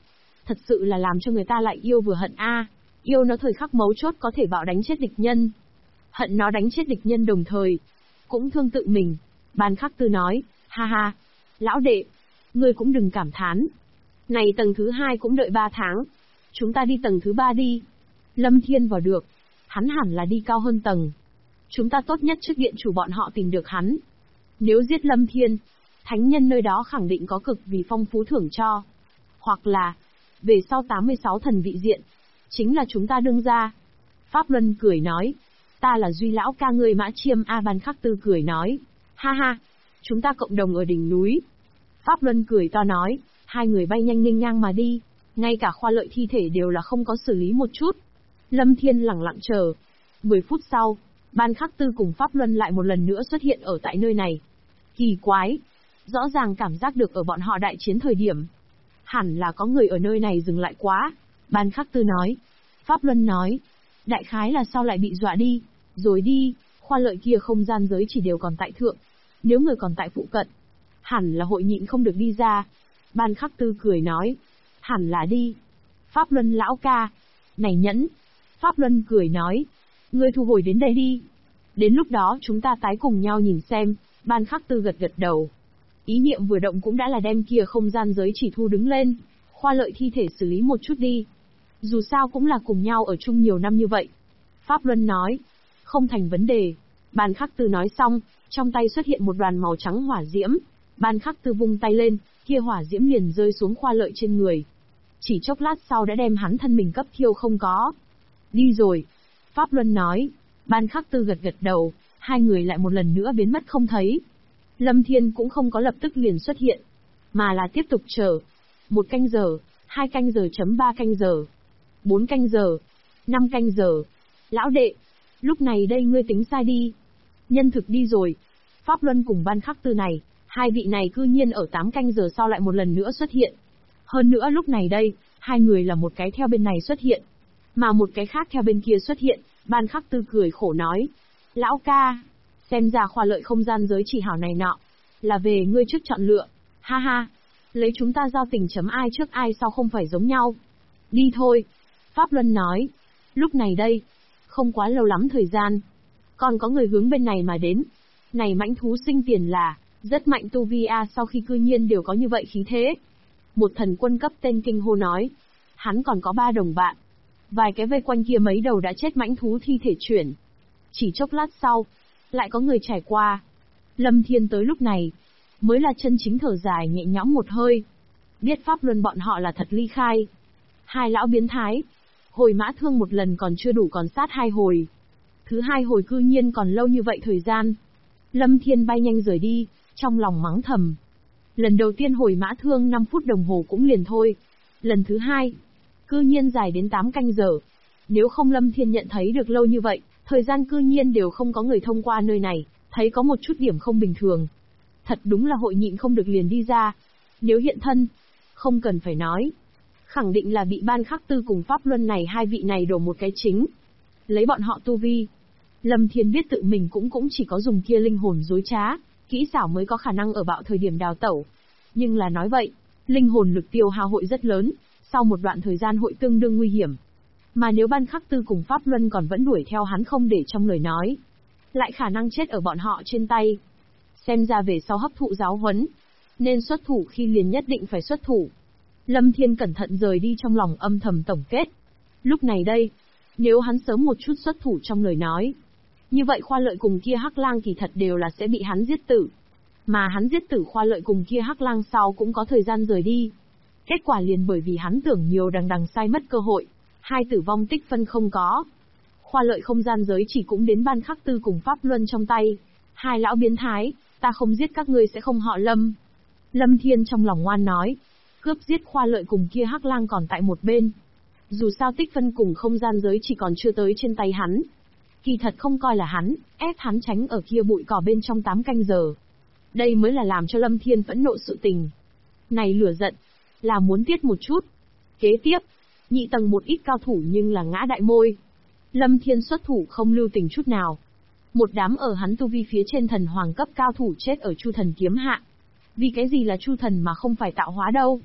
Thật sự là làm cho người ta lại yêu vừa hận a. Yêu nó thời khắc mấu chốt có thể bạo đánh chết địch nhân. Hận nó đánh chết địch nhân đồng thời. Cũng thương tự mình. Ban Khắc Tư nói, ha ha. Lão đệ, ngươi cũng đừng cảm thán. Này tầng thứ 2 cũng đợi 3 tháng. Chúng ta đi tầng thứ 3 đi. Lâm Thiên vào được. Hắn hẳn là đi cao hơn tầng. Chúng ta tốt nhất trước điện chủ bọn họ tìm được hắn. Nếu giết Lâm Thiên, thánh nhân nơi đó khẳng định có cực vì phong phú thưởng cho. Hoặc là, về sau 86 thần vị diện, chính là chúng ta đương ra. Pháp Luân cười nói, ta là Duy lão ca ngươi Mã Chiêm a. Ban Khắc Tư cười nói, ha ha, chúng ta cộng đồng ở đỉnh núi. Pháp Luân cười to nói, hai người bay nhanh nghênh ngang mà đi, ngay cả Khoa Lợi thi thể đều là không có xử lý một chút. Lâm Thiên lẳng lặng chờ. 10 phút sau, Ban Khắc Tư cùng Pháp Luân lại một lần nữa xuất hiện ở tại nơi này. Kỳ quái, rõ ràng cảm giác được ở bọn họ đại chiến thời điểm. Hẳn là có người ở nơi này dừng lại quá. Ban Khắc Tư nói. Pháp Luân nói, đại khái là sao lại bị dọa đi, rồi đi, Khoa Lợi kia không gian giới chỉ đều còn tại thượng. Nếu người còn tại phụ cận, hẳn là hội nhịn không được đi ra. Ban Khắc Tư cười nói, hẳn là đi. Pháp Luân lão ca, này nhẫn. Pháp Luân cười nói, ngươi thu hồi đến đây đi. Đến lúc đó chúng ta tái cùng nhau nhìn xem. Ban Khắc Tư gật gật đầu. Ý niệm vừa động cũng đã là đem kia không gian giới chỉ thu đứng lên. Khoa Lợi thi thể xử lý một chút đi. Dù sao cũng là cùng nhau ở chung nhiều năm như vậy. Pháp Luân nói, không thành vấn đề. Ban Khắc Tư nói xong, trong tay xuất hiện một đoàn màu trắng hỏa diễm. Ban Khắc Tư vung tay lên, kia hỏa diễm liền rơi xuống Khoa Lợi trên người. Chỉ chốc lát sau đã đem hắn thân mình cấp thiêu không có. Đi rồi. Pháp Luân nói. Ban Khắc Tư gật gật đầu, hai người lại một lần nữa biến mất không thấy. Lâm Thiên cũng không có lập tức liền xuất hiện, mà là tiếp tục chờ. 1 canh giờ, 2 canh giờ chấm 3 canh giờ, 4 canh giờ, 5 canh giờ. Lão đệ, lúc này đây ngươi tính sai đi. Nhân thực đi rồi. Pháp Luân cùng Ban Khắc Tư này, hai vị này cư nhiên ở 8 canh giờ sau lại một lần nữa xuất hiện. Hơn nữa lúc này đây, hai người là một cái theo bên này xuất hiện, mà một cái khác theo bên kia xuất hiện. Ban Khắc Tư cười khổ nói, lão ca, xem ra Khoa Lợi không gian giới chỉ hảo này nọ, là về ngươi trước chọn lựa, ha ha, lấy chúng ta giao tình chấm ai trước ai sau không phải giống nhau. Đi thôi. Pháp Luân nói, lúc này đây, không quá lâu lắm thời gian, còn có người hướng bên này mà đến. Này mãnh thú sinh tiền là, rất mạnh tu vi a. Sau khi cư nhiên đều có như vậy khí thế. Một thần quân cấp tên kinh hô nói, hắn còn có 3 đồng bạn. Vài cái vây quanh kia mấy đầu đã chết mãnh thú thi thể chuyển. Chỉ chốc lát sau, lại có người trải qua. Lâm Thiên tới lúc này, mới là chân chính thở dài nhẹ nhõm một hơi. Biết Pháp Luân bọn họ là thật ly khai. Hai lão biến thái. Hồi mã thương một lần còn chưa đủ còn sát 2 hồi. Thứ 2 hồi cư nhiên còn lâu như vậy thời gian. Lâm Thiên bay nhanh rời đi, trong lòng mắng thầm. Lần đầu tiên hồi mã thương 5 phút đồng hồ cũng liền thôi. Lần thứ 2, cư nhiên dài đến 8 canh giờ. Nếu không Lâm Thiên nhận thấy được lâu như vậy, thời gian cư nhiên đều không có người thông qua nơi này, thấy có một chút điểm không bình thường. Thật đúng là hội nhịn không được liền đi ra. Nếu hiện thân, không cần phải nói. Khẳng định là bị Ban Khắc Tư cùng Pháp Luân này hai vị này đổ một cái chính. Lấy bọn họ tu vi. Lâm Thiên biết tự mình cũng chỉ có dùng kia linh hồn dối trá, kỹ xảo mới có khả năng ở bạo thời điểm đào tẩu. Nhưng là nói vậy, linh hồn lực tiêu hao hội rất lớn, sau một đoạn thời gian hội tương đương nguy hiểm. Mà nếu Ban Khắc Tư cùng Pháp Luân còn vẫn đuổi theo hắn không để trong lời nói, lại khả năng chết ở bọn họ trên tay. Xem ra về sau hấp thụ giáo huấn, nên xuất thủ khi liền nhất định phải xuất thủ. Lâm Thiên cẩn thận rời đi trong lòng âm thầm tổng kết. Lúc này đây, nếu hắn sớm một chút xuất thủ trong lời nói, như vậy Khoa Lợi cùng kia Hắc Lang kỳ thật đều là sẽ bị hắn giết tử. Mà hắn giết tử Khoa Lợi cùng kia Hắc Lang sau cũng có thời gian rời đi. Kết quả liền bởi vì hắn tưởng nhiều đằng sai mất cơ hội, hai tử vong tích phân không có. Khoa Lợi không gian giới chỉ cũng đến Ban Khắc Tư cùng Pháp Luân trong tay. Hai lão biến thái, ta không giết các ngươi sẽ không họ Lâm. Lâm Thiên trong lòng ngoan nói, cướp giết Khoa Lợi cùng kia Hắc Lang còn tại một bên. Dù sao tích phân cùng không gian giới chỉ còn chưa tới trên tay hắn. Kỳ thật không coi là hắn, ép hắn tránh ở kia bụi cỏ bên trong 8 canh giờ. Đây mới là làm cho Lâm Thiên phẫn nộ sự tình. Này lửa giận, là muốn tiết một chút. Kế tiếp, nhị tầng một ít cao thủ nhưng là ngã đại môi. Lâm Thiên xuất thủ không lưu tình chút nào. Một đám ở hắn tu vi phía trên thần hoàng cấp cao thủ chết ở Chu Thần kiếm hạ. Vì cái gì là Chu Thần mà không phải tạo hóa đâu?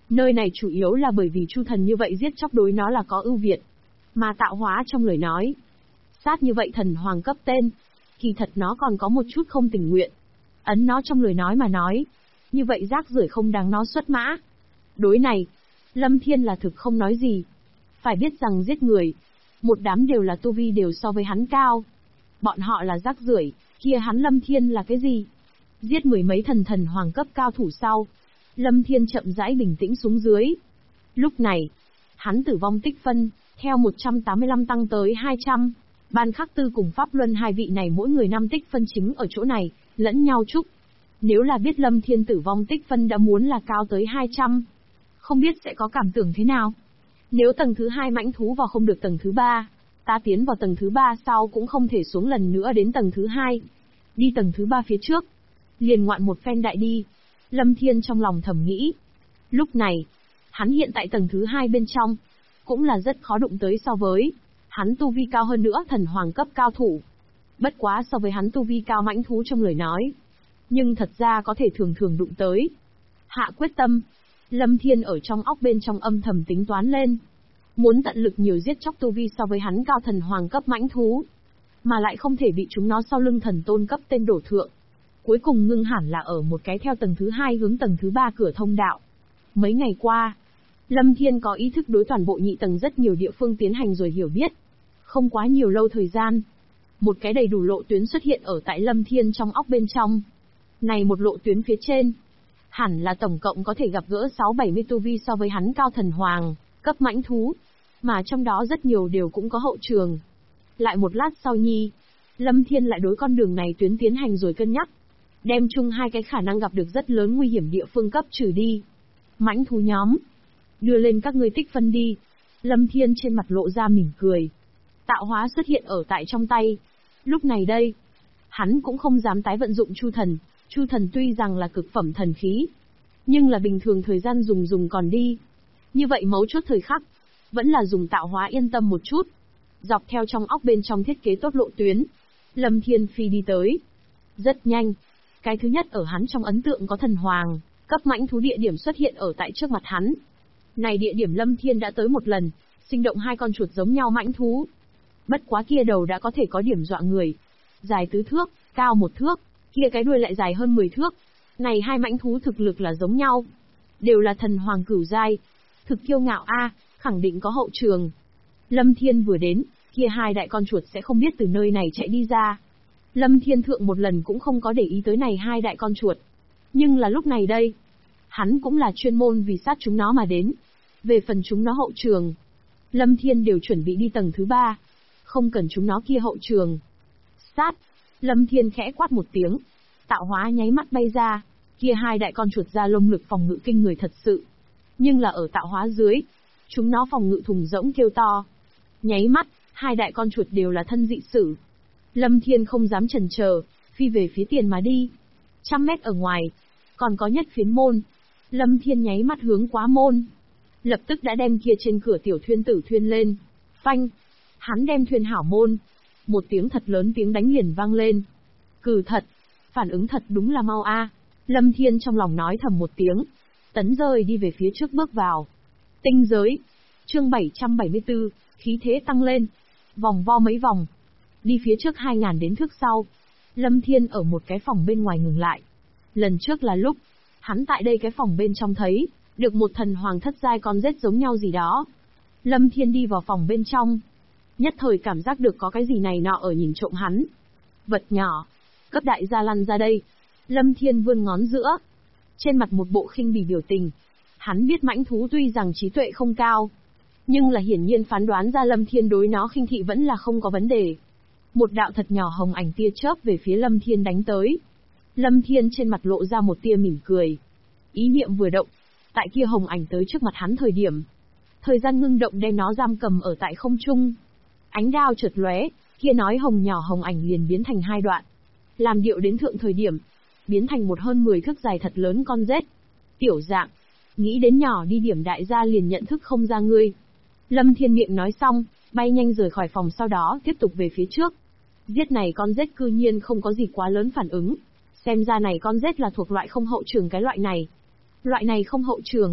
Nơi này chủ yếu là bởi vì Chu Thần như vậy giết chóc đối nó là có ưu việt. Mà Tạo Hóa trong lời nói, sát như vậy thần hoàng cấp tên, kỳ thật nó còn có một chút không tình nguyện. Ấn nó trong lời nói mà nói, như vậy rác rưởi không đáng nó xuất mã. Đối này, Lâm Thiên là thực không nói gì. Phải biết rằng giết người, một đám đều là tu vi đều so với hắn cao. Bọn họ là rác rưởi, kia hắn Lâm Thiên là cái gì? Giết mười mấy thần hoàng cấp cao thủ sau, Lâm Thiên chậm rãi bình tĩnh xuống dưới. Lúc này, hắn tử vong tích phân, theo 185 tăng tới 200. Ban Khắc Tư cùng Pháp Luân hai vị này mỗi người 5 tích phân chính ở chỗ này, lẫn nhau chúc. Nếu là biết Lâm Thiên tử vong tích phân đã muốn là cao tới 200, không biết sẽ có cảm tưởng thế nào. Nếu tầng thứ 2 mãnh thú vào không được tầng thứ 3, ta tiến vào tầng thứ 3 sau cũng không thể xuống lần nữa đến tầng thứ 2. Đi tầng thứ 3 phía trước, liền ngoạn một phen đại đi. Lâm Thiên trong lòng thầm nghĩ. Lúc này, hắn hiện tại tầng thứ 2 bên trong, cũng là rất khó đụng tới so với hắn tu vi cao hơn nữa thần hoàng cấp cao thủ. Bất quá so với hắn tu vi cao mãnh thú trong lời nói, nhưng thật ra có thể thường thường đụng tới. Hạ quyết tâm, Lâm Thiên ở trong óc bên trong âm thầm tính toán lên. Muốn tận lực nhiều giết chóc tu vi so với hắn cao thần hoàng cấp mãnh thú, mà lại không thể bị chúng nó sau lưng thần tôn cấp tên đổ thượng. Cuối cùng ngưng hẳn là ở một cái theo tầng thứ 2 hướng tầng thứ 3 cửa thông đạo. Mấy ngày qua, Lâm Thiên có ý thức đối toàn bộ nhị tầng rất nhiều địa phương tiến hành rồi hiểu biết. Không quá nhiều lâu thời gian, một cái đầy đủ lộ tuyến xuất hiện ở tại Lâm Thiên trong óc bên trong. Này một lộ tuyến phía trên, hẳn là tổng cộng có thể gặp gỡ 6-70 tu vi so với hắn cao thần hoàng, cấp mãnh thú, mà trong đó rất nhiều đều cũng có hậu trường. Lại một lát sau nhi, Lâm Thiên lại đối con đường này tuyến tiến hành rồi cân nhắc, đem chung hai cái khả năng gặp được rất lớn nguy hiểm địa phương cấp trừ đi. Mãnh thú nhóm, đưa lên các ngươi tích phân đi. Lâm Thiên trên mặt lộ ra mỉm cười. Tạo Hóa xuất hiện ở tại trong tay. Lúc này đây, hắn cũng không dám tái vận dụng Chu Thần. Chu Thần tuy rằng là cực phẩm thần khí, nhưng là bình thường thời gian dùng còn đi. Như vậy mấu chốt thời khắc, vẫn là dùng Tạo Hóa yên tâm một chút. Dọc theo trong óc bên trong thiết kế tốt lộ tuyến, Lâm Thiên phi đi tới. Rất nhanh, cái thứ nhất ở hắn trong ấn tượng có thần hoàng, cấp mãnh thú địa điểm xuất hiện ở tại trước mặt hắn. Này địa điểm Lâm Thiên đã tới một lần, sinh động hai con chuột giống nhau mãnh thú. Bất quá kia đầu đã có thể có điểm dọa người. Dài tứ thước, cao 1 thước, kia cái đuôi lại dài hơn 10 thước. Này hai mãnh thú thực lực là giống nhau. Đều là thần hoàng cửu giai. Thực kiêu ngạo a, khẳng định có hậu trường. Lâm Thiên vừa đến, kia hai đại con chuột sẽ không biết từ nơi này chạy đi ra. Lâm Thiên thượng một lần cũng không có để ý tới này hai đại con chuột. Nhưng là lúc này đây, hắn cũng là chuyên môn vì sát chúng nó mà đến. Về phần chúng nó hậu trường, Lâm Thiên đều chuẩn bị đi tầng thứ 3. Không cần chúng nó kia hậu trường. Sát! Lâm Thiên khẽ quát một tiếng. Tạo Hóa nháy mắt bay ra. Kia hai đại con chuột ra lông lực phòng ngự kinh người thật sự. Nhưng là ở Tạo Hóa dưới, chúng nó phòng ngự thùng rỗng kêu to. Nháy mắt, hai đại con chuột đều là thân dị sử. Lâm Thiên không dám chần chờ, phi về phía tiền mà đi. 100 mét ở ngoài, còn có nhất phiến môn. Lâm Thiên nháy mắt hướng quá môn. Lập tức đã đem kia trên cửa tiểu thuyên tử thuyên lên. Phanh! Hắn đem thuyên hảo môn. Một tiếng thật lớn tiếng đánh liền vang lên. Cừ thật! Phản ứng thật đúng là mau a. Lâm Thiên trong lòng nói thầm một tiếng. Tấn rơi đi về phía trước bước vào. Tinh giới. Chương 774, khí thế tăng lên. Vòng vo mấy vòng. Đi phía trước 2000 đến thước sau. Lâm Thiên ở một cái phòng bên ngoài ngừng lại. Lần trước là lúc, hắn tại đây cái phòng bên trong thấy, được một thần hoàng thất giai con rết giống nhau gì đó. Lâm Thiên đi vào phòng bên trong. Nhất thời cảm giác được có cái gì này nọ ở nhìn trộm hắn. Vật nhỏ, cấp đại gia lăn ra đây. Lâm Thiên vươn ngón giữa. Trên mặt một bộ khinh bỉ biểu tình. Hắn biết mãnh thú tuy rằng trí tuệ không cao, nhưng là hiển nhiên phán đoán ra Lâm Thiên đối nó khinh thị vẫn là không có vấn đề. Một đạo thật nhỏ hồng ảnh tia chớp về phía Lâm Thiên đánh tới. Lâm Thiên trên mặt lộ ra một tia mỉm cười. Ý niệm vừa động, tại kia hồng ảnh tới trước mặt hắn thời điểm. Thời gian ngưng động đem nó giam cầm ở tại không trung. Ánh đao chợt lóe, kia nói hồng nhỏ hồng ảnh liền biến thành hai đoạn. Làm điệu đến thượng thời điểm, biến thành một hơn 10 thước dài thật lớn con rết. Tiểu dạng, nghĩ đến nhỏ đi điểm đại gia liền nhận thức không ra ngươi. Lâm Thiên miệng nói xong, bay nhanh rời khỏi phòng sau đó tiếp tục về phía trước. Giết này con rết cư nhiên không có gì quá lớn phản ứng. Xem ra này con rết là thuộc loại không hậu trường cái loại này. Loại này không hậu trường,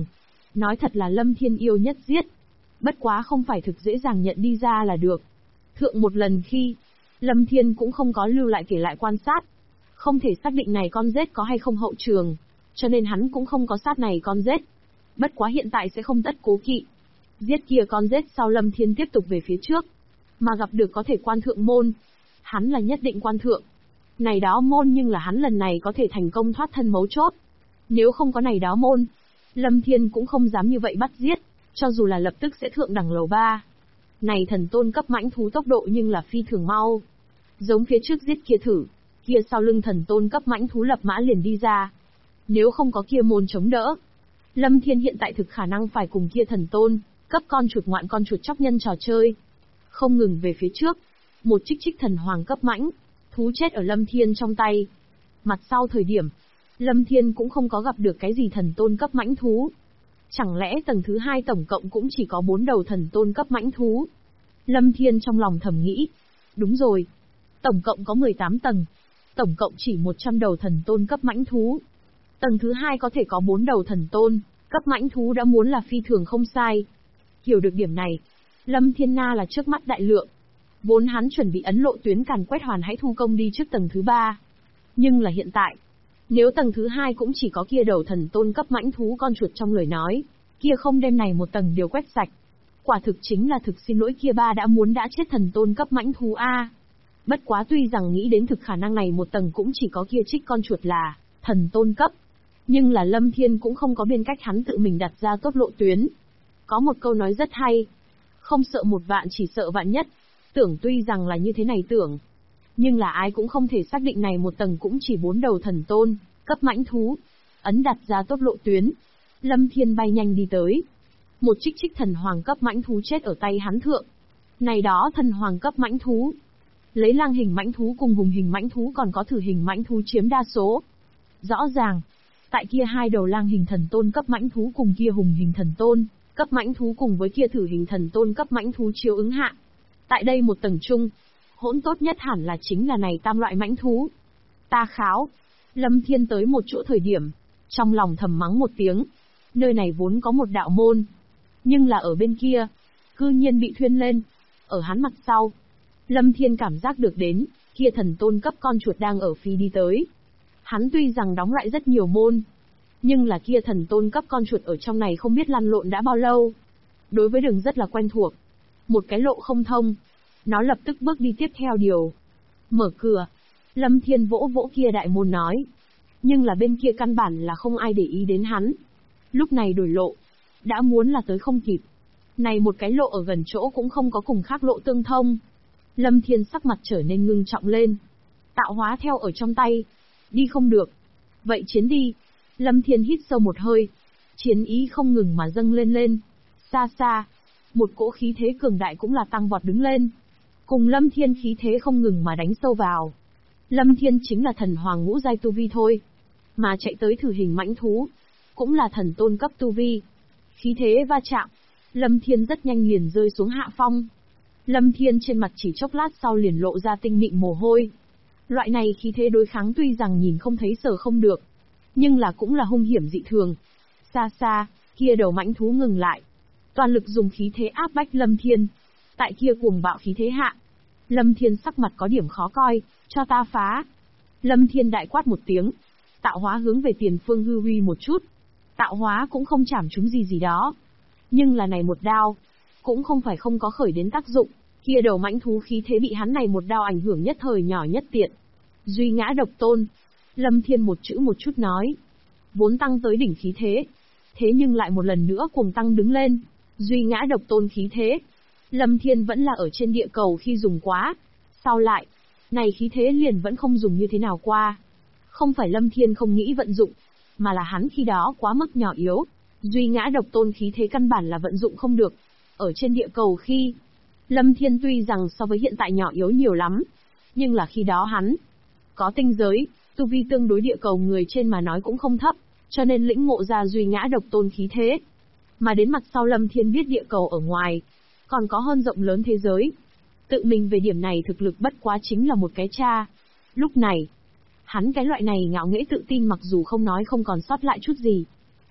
Nói thật là Lâm Thiên yêu nhất giết. Bất quá không phải thực dễ dàng nhận đi ra là được. Thượng một lần khi, Lâm Thiên cũng không có lưu lại kể lại quan sát. Không thể xác định này con rết có hay không hậu trường, cho nên hắn cũng không có sát này con rết. Bất quá hiện tại sẽ không tất cố kỵ. Giết kia con rết sau Lâm Thiên tiếp tục về phía trước. Mà gặp được có thể quan thượng môn. Hắn là nhất định quan thượng. Này đó môn nhưng là hắn lần này có thể thành công thoát thân mấu chốt. Nếu không có này đó môn, Lâm Thiên cũng không dám như vậy bắt giết, cho dù là lập tức sẽ thượng đẳng lầu 3. Này thần tôn cấp mãnh thú tốc độ nhưng là phi thường mau. Giống phía trước giết kia thử, kia sau lưng thần tôn cấp mãnh thú lập mã liền đi ra. Nếu không có kia môn chống đỡ, Lâm Thiên hiện tại thực khả năng phải cùng kia thần tôn, cấp con chuột ngoạn con chuột chóc nhân trò chơi. Không ngừng về phía trước, một trích thần hoàng cấp mãnh, thú chết ở Lâm Thiên trong tay. Mặt sau thời điểm, Lâm Thiên cũng không có gặp được cái gì thần tôn cấp mãnh thú. Chẳng lẽ tầng thứ 2 tổng cộng cũng chỉ có 4 đầu thần tôn cấp mãnh thú? Lâm Thiên trong lòng thầm nghĩ. Đúng rồi. Tổng cộng có 18 tầng. Tổng cộng chỉ 100 đầu thần tôn cấp mãnh thú. Tầng thứ 2 có thể có 4 đầu thần tôn, cấp mãnh thú đã muốn là phi thường không sai. Hiểu được điểm này, Lâm Thiên Na là trước mắt đại lượng. Vốn hắn chuẩn bị ấn lộ tuyến càn quét hoàn hãy thu công đi trước tầng thứ 3. Nhưng là hiện tại, nếu tầng thứ 2 cũng chỉ có kia đầu thần tôn cấp mãnh thú con chuột trong lời nói, kia không đem này một tầng điều quét sạch. Quả thực chính là thực xin lỗi kia ba đã muốn đã chết thần tôn cấp mãnh thú A. Bất quá tuy rằng nghĩ đến thực khả năng này một tầng cũng chỉ có kia trích con chuột là thần tôn cấp. Nhưng là Lâm Thiên cũng không có biên cách hắn tự mình đặt ra tốt lộ tuyến. Có một câu nói rất hay. Không sợ một vạn chỉ sợ vạn nhất. Tưởng tuy rằng là như thế này tưởng. Nhưng là ai cũng không thể xác định này một tầng cũng chỉ 4 đầu thần tôn, cấp mãnh thú. Ấn đặt ra tốt lộ tuyến. Lâm Thiên bay nhanh đi tới. Một trích thần hoàng cấp mãnh thú chết ở tay hắn thượng. Này đó thần hoàng cấp mãnh thú. Lấy lang hình mãnh thú cùng hùng hình mãnh thú còn có thử hình mãnh thú chiếm đa số. Rõ ràng, tại kia hai đầu lang hình thần tôn cấp mãnh thú cùng kia hùng hình thần tôn, cấp mãnh thú cùng với kia thử hình thần tôn cấp mãnh thú chiếu ứng hạ. Tại đây một tầng chung, hỗn tốt nhất hẳn là chính là này tam loại mãnh thú. Ta kháo. Lâm Thiên tới một chỗ thời điểm, trong lòng thầm mắng một tiếng. Nơi này vốn có một đạo môn. Nhưng là ở bên kia, cư nhiên bị thuyên lên. Ở hắn mặt sau, Lâm Thiên cảm giác được đến, kia thần tôn cấp con chuột đang ở phi đi tới. Hắn tuy rằng đóng lại rất nhiều môn, nhưng là kia thần tôn cấp con chuột ở trong này không biết lăn lộn đã bao lâu. Đối với đường rất là quen thuộc. Một cái lộ không thông, nó lập tức bước đi tiếp theo điều. Mở cửa, Lâm Thiên vỗ vỗ kia đại môn nói. Nhưng là bên kia căn bản là không ai để ý đến hắn. Lúc này đổi lộ, đã muốn là tới không kịp. Này một cái lộ ở gần chỗ cũng không có cùng khác lộ tương thông. Lâm Thiên sắc mặt trở nên ngưng trọng lên. Tạo hóa theo ở trong tay. Đi không được. Vậy chiến đi. Lâm Thiên hít sâu một hơi. Chiến ý không ngừng mà dâng lên lên. Xa xa. Một cỗ khí thế cường đại cũng là tăng vọt đứng lên. Cùng Lâm Thiên khí thế không ngừng mà đánh sâu vào. Lâm Thiên chính là thần hoàng ngũ giai tu vi thôi. Mà chạy tới thử hình mãnh thú. Cũng là thần tôn cấp tu vi. Khí thế va chạm. Lâm Thiên rất nhanh liền rơi xuống hạ phong. Lâm Thiên trên mặt chỉ chốc lát sau liền lộ ra tinh mịn mồ hôi. Loại này khí thế đối kháng tuy rằng nhìn không thấy sờ không được. Nhưng là cũng là hung hiểm dị thường. Xa xa, kia đầu mãnh thú ngừng lại. Toàn lực dùng khí thế áp bách Lâm Thiên. Tại kia cuồng bạo khí thế hạ. Lâm Thiên sắc mặt có điểm khó coi, cho ta phá. Lâm Thiên đại quát một tiếng. Tạo hóa hướng về tiền phương hư huy một chút. Tạo hóa cũng không chảm trúng gì đó. Nhưng là này một đao, cũng không phải không có khởi đến tác dụng. Kia đầu mãnh thú khí thế bị hắn này một đao ảnh hưởng nhất thời nhỏ nhất tiện. Duy ngã độc tôn. Lâm Thiên một chữ một chút nói. Vốn tăng tới đỉnh khí thế. Thế nhưng lại một lần nữa cùng tăng đứng lên. Duy ngã độc tôn khí thế. Lâm Thiên vẫn là ở trên địa cầu khi dùng quá. Sau lại, này khí thế liền vẫn không dùng như thế nào qua. Không phải Lâm Thiên không nghĩ vận dụng, mà là hắn khi đó quá mức nhỏ yếu. Duy ngã độc tôn khí thế căn bản là vận dụng không được. Ở trên địa cầu khi, Lâm Thiên tuy rằng so với hiện tại nhỏ yếu nhiều lắm, nhưng là khi đó hắn có tinh giới, tu vi tương đối địa cầu người trên mà nói cũng không thấp, cho nên lĩnh ngộ ra duy ngã độc tôn khí thế. Mà đến mặt sau Lâm Thiên biết địa cầu ở ngoài, còn có hơn rộng lớn thế giới. Tự mình về điểm này thực lực bất quá chính là một cái cha. Lúc này, hắn cái loại này ngạo nghễ tự tin mặc dù không nói không còn sót lại chút gì.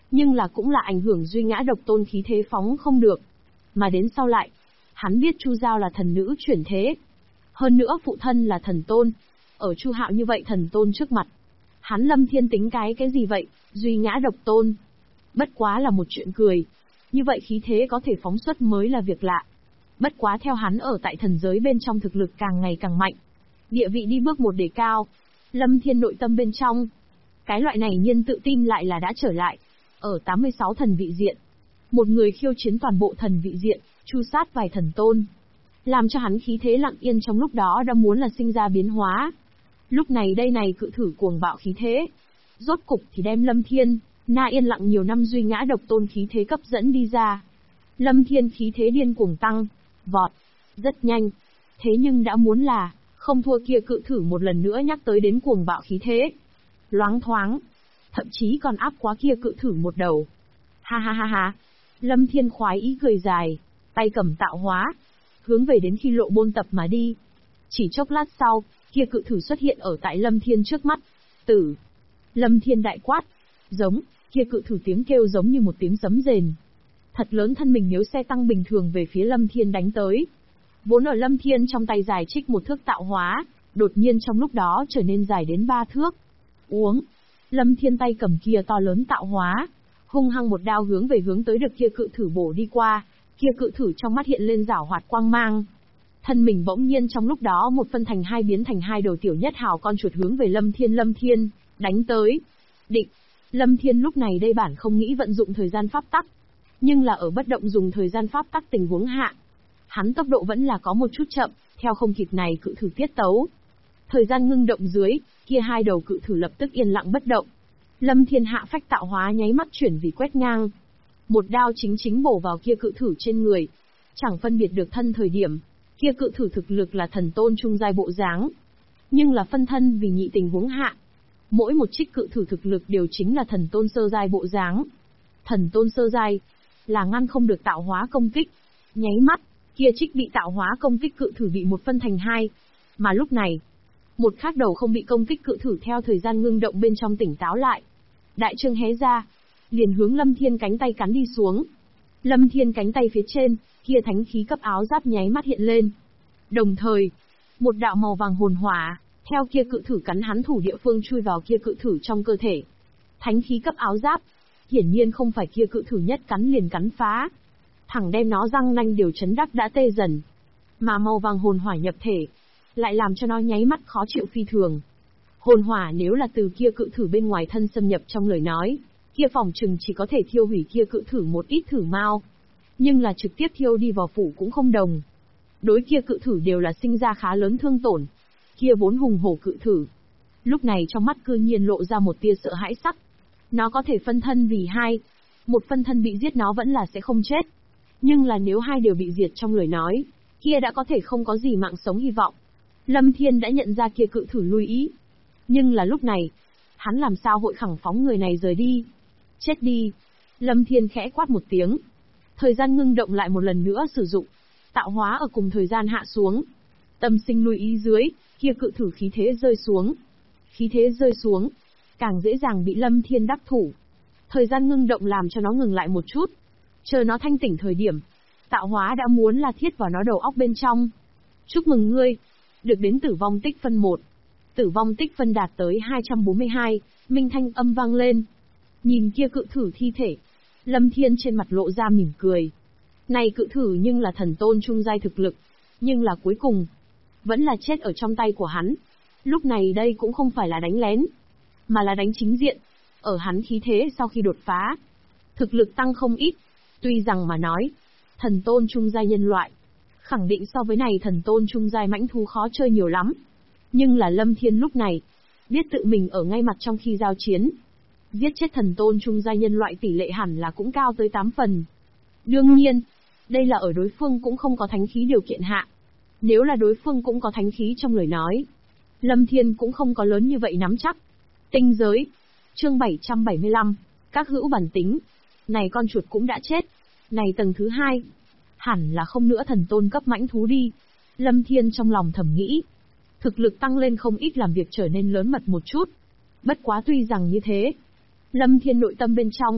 Nhưng là cũng là ảnh hưởng duy ngã độc tôn khí thế phóng không được. Mà đến sau lại, hắn biết Chu Giao là thần nữ chuyển thế. Hơn nữa phụ thân là thần tôn. Ở Chu Hạo như vậy thần tôn trước mặt. Hắn Lâm Thiên tính cái gì vậy, duy ngã độc tôn. Bất quá là một chuyện cười. Như vậy khí thế có thể phóng xuất mới là việc lạ. Bất quá theo hắn ở tại thần giới bên trong thực lực càng ngày càng mạnh. Địa vị đi bước một đề cao. Lâm Thiên nội tâm bên trong. Cái loại này nhiên tự tin lại là đã trở lại. Ở 86 thần vị diện. Một người khiêu chiến toàn bộ thần vị diện, chu sát vài thần tôn. Làm cho hắn khí thế lặng yên trong lúc đó đã muốn là sinh ra biến hóa. Lúc này đây này cự thử cuồng bạo khí thế. Rốt cục thì đem Lâm Thiên, na yên lặng nhiều năm duy ngã độc tôn khí thế cấp dẫn đi ra. Lâm Thiên khí thế điên cuồng tăng, vọt, rất nhanh. Thế nhưng đã muốn là, không thua kia cự thử một lần nữa nhắc tới đến cuồng bạo khí thế. Loáng thoáng, thậm chí còn áp quá kia cự thử một đầu. Ha ha ha ha. Lâm Thiên khoái ý cười dài, tay cầm tạo hóa, hướng về đến khi lộ bôn tập mà đi. Chỉ chốc lát sau, kia cự thử xuất hiện ở tại Lâm Thiên trước mắt. Tử. Lâm Thiên đại quát. Giống, kia cự thử tiếng kêu giống như một tiếng sấm rền. Thật lớn thân mình nếu xe tăng bình thường về phía Lâm Thiên đánh tới. Vốn ở Lâm Thiên trong tay dài trích một thước tạo hóa, đột nhiên trong lúc đó trở nên dài đến 3 thước. Uống. Lâm Thiên tay cầm kia to lớn tạo hóa, hung hăng một đao hướng tới được kia cự thử bổ đi qua, kia cự thử trong mắt hiện lên giảo hoạt quang mang. Thân mình bỗng nhiên trong lúc đó một phân thành hai biến thành hai đầu tiểu nhất hào con chuột hướng về Lâm Thiên, đánh tới. Định. Lâm Thiên lúc này đây bản không nghĩ vận dụng thời gian pháp tắc, nhưng là ở bất động dùng thời gian pháp tắc tình huống hạ. Hắn tốc độ vẫn là có một chút chậm, theo không kịp này cự thử tiết tấu. Thời gian ngưng động dưới, kia hai đầu cự thử lập tức yên lặng bất động. Lâm Thiên hạ phách tạo hóa nháy mắt chuyển vì quét ngang. Một đao chính bổ vào kia cự thử trên người. Chẳng phân biệt được thân thời điểm, kia cự thử thực lực là thần tôn trung giai bộ dáng. Nhưng là phân thân vì nhị tình huống hạ. Mỗi một trích cự thử thực lực đều chính là thần tôn sơ giai bộ dáng. Thần tôn sơ giai, là ngăn không được tạo hóa công kích. Nháy mắt, kia trích bị tạo hóa công kích cự thử bị một phân thành hai. Mà lúc này, một khác đầu không bị công kích cự thử theo thời gian ngưng động bên trong tỉnh táo lại. Đại trương hé ra, liền hướng Lâm Thiên cánh tay cắn đi xuống. Lâm Thiên cánh tay phía trên, kia thánh khí cấp áo giáp nháy mắt hiện lên. Đồng thời, một đạo màu vàng hồn hỏa, theo kia cự thử cắn hắn thủ địa phương chui vào kia cự thử trong cơ thể. Thánh khí cấp áo giáp, hiển nhiên không phải kia cự thử nhất cắn liền cắn phá. Thẳng đem nó răng nanh đều chấn đắc đã tê dần. Mà màu vàng hồn hỏa nhập thể, lại làm cho nó nháy mắt khó chịu phi thường. Hồn hỏa nếu là từ kia cự thử bên ngoài thân xâm nhập trong lời nói, kia phòng trừng chỉ có thể thiêu hủy kia cự thử một ít thử mao. Nhưng là trực tiếp thiêu đi vào phủ cũng không đồng. Đối kia cự thử đều là sinh ra khá lớn thương tổn. Kia vốn hùng hổ cự thử. Lúc này trong mắt cư nhiên lộ ra một tia sợ hãi sắc. Nó có thể phân thân vì hai. Một phân thân bị giết nó vẫn là sẽ không chết. Nhưng là nếu hai đều bị diệt trong lời nói, kia đã có thể không có gì mạng sống hy vọng. Lâm Thiên đã nhận ra kia cự thử lui ý. Nhưng là lúc này, hắn làm sao hội khẳng phóng người này rời đi. Chết đi. Lâm Thiên khẽ quát một tiếng. Thời gian ngưng động lại một lần nữa sử dụng. Tạo hóa ở cùng thời gian hạ xuống. Tâm sinh lui ý dưới, kia cự thử khí thế rơi xuống. Khí thế rơi xuống, càng dễ dàng bị Lâm Thiên đắc thủ. Thời gian ngưng động làm cho nó ngừng lại một chút. Chờ nó thanh tỉnh thời điểm, tạo hóa đã muốn là thiết vào nó đầu óc bên trong. Chúc mừng ngươi, được đến tử vong tích phân 1. Tử vong tích phân đạt tới 242, minh thanh âm vang lên. Nhìn kia cự thử thi thể, Lâm Thiên trên mặt lộ ra mỉm cười. Này cự thử nhưng là thần tôn trung giai thực lực, nhưng là cuối cùng, vẫn là chết ở trong tay của hắn. Lúc này đây cũng không phải là đánh lén, mà là đánh chính diện. Ở hắn khí thế sau khi đột phá, thực lực tăng không ít. Tuy rằng mà nói, thần tôn trung giai nhân loại, khẳng định so với này thần tôn trung giai mãnh thú khó chơi nhiều lắm. Nhưng là Lâm Thiên lúc này, biết tự mình ở ngay mặt trong khi giao chiến. Giết chết thần tôn trung giai nhân loại tỷ lệ hẳn là cũng cao tới 8 phần. Đương nhiên, đây là ở đối phương cũng không có thánh khí điều kiện hạ. Nếu là đối phương cũng có thánh khí trong lời nói, Lâm Thiên cũng không có lớn như vậy nắm chắc. Tinh giới. Chương 775. Các hữu bản tính. Này con chuột cũng đã chết. Này tầng thứ 2. Hẳn là không nữa thần tôn cấp mãnh thú đi. Lâm Thiên trong lòng thầm nghĩ. Thực lực tăng lên không ít làm việc trở nên lớn mật một chút. Bất quá tuy rằng như thế, Lâm Thiên nội tâm bên trong,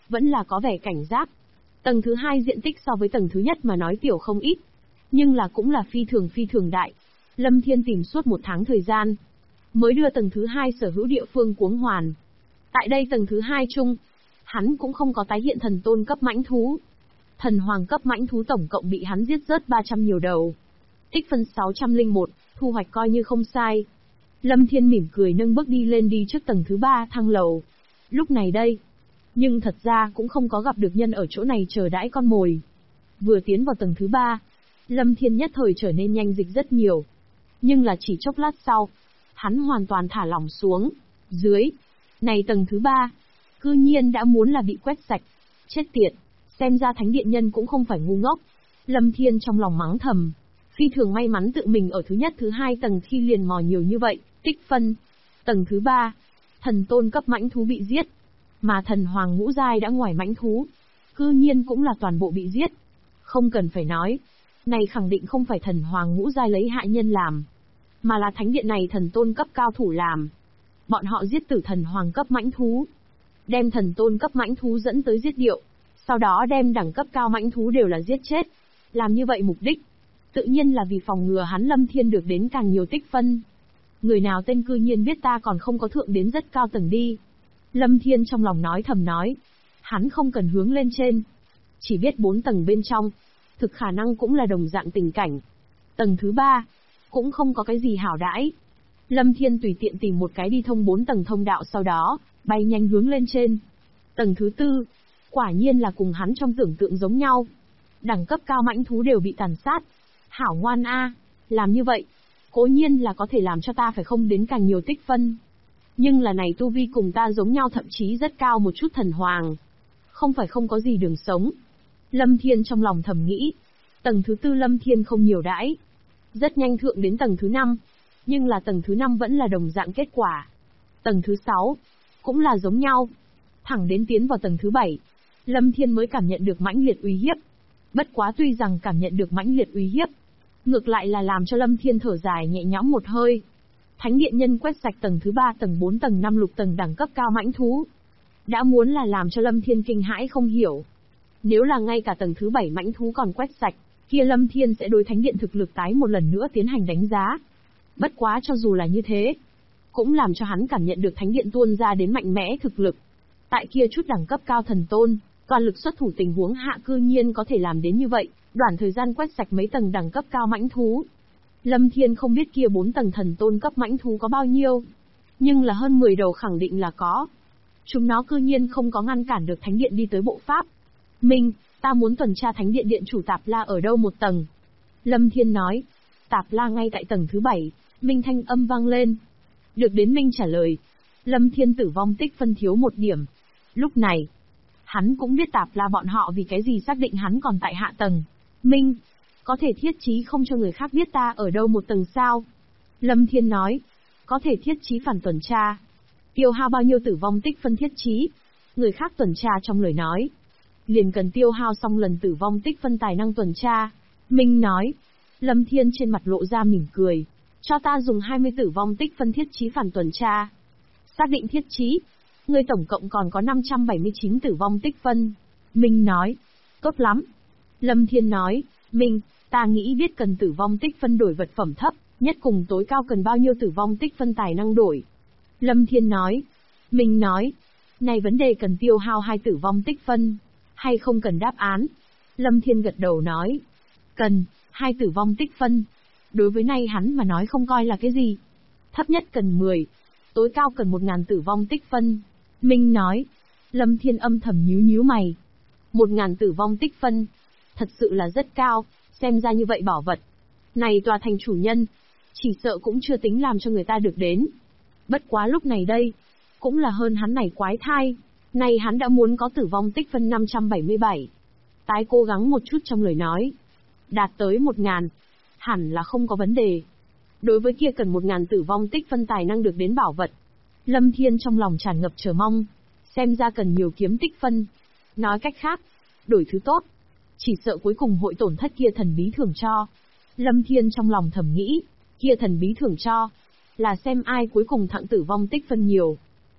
vẫn là có vẻ cảnh giác. Tầng thứ hai diện tích so với tầng thứ nhất mà nói tiểu không ít, nhưng là cũng là phi thường đại. Lâm Thiên tìm suốt 1 tháng thời gian, mới đưa tầng thứ hai sở hữu địa phương cuống hoàn. Tại đây tầng thứ hai chung, hắn cũng không có tái hiện thần tôn cấp mãnh thú. Thần hoàng cấp mãnh thú tổng cộng bị hắn giết rớt 300 nhiều đầu. Tích phân 601, thu hoạch coi như không sai. Lâm Thiên mỉm cười nâng bước đi lên đi trước tầng thứ 3 thang lầu. Lúc này đây, nhưng thật ra cũng không có gặp được nhân ở chỗ này chờ đãi con mồi. Vừa tiến vào tầng thứ 3, Lâm Thiên nhất thời trở nên nhanh dịch rất nhiều. Nhưng là chỉ chốc lát sau, hắn hoàn toàn thả lỏng xuống. Dưới, này tầng thứ 3, cư nhiên đã muốn là bị quét sạch. Chết tiệt, xem ra thánh điện nhân cũng không phải ngu ngốc. Lâm Thiên trong lòng mắng thầm. Phi thường may mắn tự mình ở thứ nhất thứ hai tầng thi liền mò nhiều như vậy, tích phân. Tầng thứ 3, thần tôn cấp mãnh thú bị giết. Mà thần hoàng ngũ giai đã ngoài mãnh thú, cư nhiên cũng là toàn bộ bị giết. Không cần phải nói, này khẳng định không phải thần hoàng ngũ giai lấy hạ nhân làm, mà là thánh điện này thần tôn cấp cao thủ làm. Bọn họ giết tử thần hoàng cấp mãnh thú, đem thần tôn cấp mãnh thú dẫn tới giết điệu, sau đó đem đẳng cấp cao mãnh thú đều là giết chết. Làm như vậy mục đích, tự nhiên là vì phòng ngừa hắn Lâm Thiên được đến càng nhiều tích phân. Người nào tên cư nhiên biết ta còn không có thượng đến rất cao tầng đi. Lâm Thiên trong lòng nói thầm nói. Hắn không cần hướng lên trên, chỉ biết 4 tầng bên trong, thực khả năng cũng là đồng dạng tình cảnh. Tầng thứ 3, cũng không có cái gì hảo đãi. Lâm Thiên tùy tiện tìm một cái đi thông 4 tầng thông đạo sau đó, bay nhanh hướng lên trên. Tầng thứ 4, quả nhiên là cùng hắn trong tưởng tượng giống nhau. Đẳng cấp cao mãnh thú đều bị tàn sát. Hảo ngoan a, làm như vậy, cố nhiên là có thể làm cho ta phải không đến càng nhiều tích phân. Nhưng là này tu vi cùng ta giống nhau thậm chí rất cao một chút thần hoàng. Không phải không có gì đường sống. Lâm Thiên trong lòng thầm nghĩ. Tầng thứ 4 Lâm Thiên không nhiều đãi. Rất nhanh thượng đến tầng thứ 5. Nhưng là tầng thứ 5 vẫn là đồng dạng kết quả. Tầng thứ 6, cũng là giống nhau. Thẳng đến tiến vào tầng thứ 7, Lâm Thiên mới cảm nhận được mãnh liệt uy hiếp. Bất quá tuy rằng cảm nhận được mãnh liệt uy hiếp, ngược lại là làm cho Lâm Thiên thở dài nhẹ nhõm một hơi. Thánh điện nhân quét sạch tầng thứ 3, tầng 4, tầng 5 lục tầng đẳng cấp cao mãnh thú. Đã muốn là làm cho Lâm Thiên kinh hãi không hiểu. Nếu là ngay cả tầng thứ 7 mãnh thú còn quét sạch, kia Lâm Thiên sẽ đối thánh điện thực lực tái một lần nữa tiến hành đánh giá. Bất quá cho dù là như thế, cũng làm cho hắn cảm nhận được thánh điện tuôn ra đến mạnh mẽ thực lực. Tại kia chút đẳng cấp cao thần tôn, toàn lực xuất thủ tình huống hạ cư nhiên có thể làm đến như vậy, đoạn thời gian quét sạch mấy tầng đẳng cấp cao mãnh thú. Lâm Thiên không biết kia 4 tầng thần tôn cấp mãnh thú có bao nhiêu, nhưng là hơn 10 đầu khẳng định là có. Chúng nó cư nhiên không có ngăn cản được thánh điện đi tới bộ pháp. Minh, ta muốn tuần tra thánh điện điện chủ Tạp La ở đâu một tầng. Lâm Thiên nói. Tạp La ngay tại tầng thứ 7, Minh thanh âm vang lên. Được đến Minh trả lời. Lâm Thiên tử vong tích phân thiếu 1 điểm. Lúc này, hắn cũng biết Tạp La bọn họ vì cái gì xác định hắn còn tại hạ tầng. Minh, có thể thiết chí không cho người khác biết ta ở đâu một tầng sao? Lâm Thiên nói. Có thể thiết chí phản tuần tra. Tiêu hao bao nhiêu tử vong tích phân thiết chí? Người khác tuần tra trong lời nói, liền cần tiêu hao xong lần tử vong tích phân tài năng tuần tra. Minh nói. Lâm Thiên trên mặt lộ ra mỉm cười. Cho ta dùng 20 tử vong tích phân thiết chí phản tuần tra. Xác định thiết chí. Ngươi tổng cộng còn có 579 tử vong tích phân. Minh nói. Tốt lắm. Lâm Thiên nói. Minh, ta nghĩ biết cần tử vong tích phân đổi vật phẩm thấp, nhất cùng tối cao cần bao nhiêu tử vong tích phân tài năng đổi. Lâm Thiên nói. Minh nói. Này vấn đề cần tiêu hao 2 tử vong tích phân, hay không cần đáp án? Lâm Thiên gật đầu nói. Cần, 2 tử vong tích phân. Đối với nay hắn mà nói không coi là cái gì. Thấp nhất cần 10, tối cao cần 1000 tử vong tích phân. Minh nói. Lâm Thiên âm thầm nhíu nhíu mày. 1000 tử vong tích phân, thật sự là rất cao, xem ra như vậy bảo vật. Này tòa thành chủ nhân, chỉ sợ cũng chưa tính làm cho người ta được đến. Bất quá lúc này đây, cũng là hơn hắn này quái thai. Này hắn đã muốn có tử vong tích phân 577. Tái cố gắng một chút trong lời nói. Đạt tới 1000, hẳn là không có vấn đề. Đối với kia cần 1000 tử vong tích phân tài năng được đến bảo vật, Lâm Thiên trong lòng tràn ngập chờ mong. Xem ra cần nhiều kiếm tích phân. Nói cách khác, đổi thứ tốt, chỉ sợ cuối cùng hội tổn thất kia thần bí thưởng cho. Lâm Thiên trong lòng thầm nghĩ, kia thần bí thưởng cho, là xem ai cuối cùng thặng tử vong tích phân nhiều.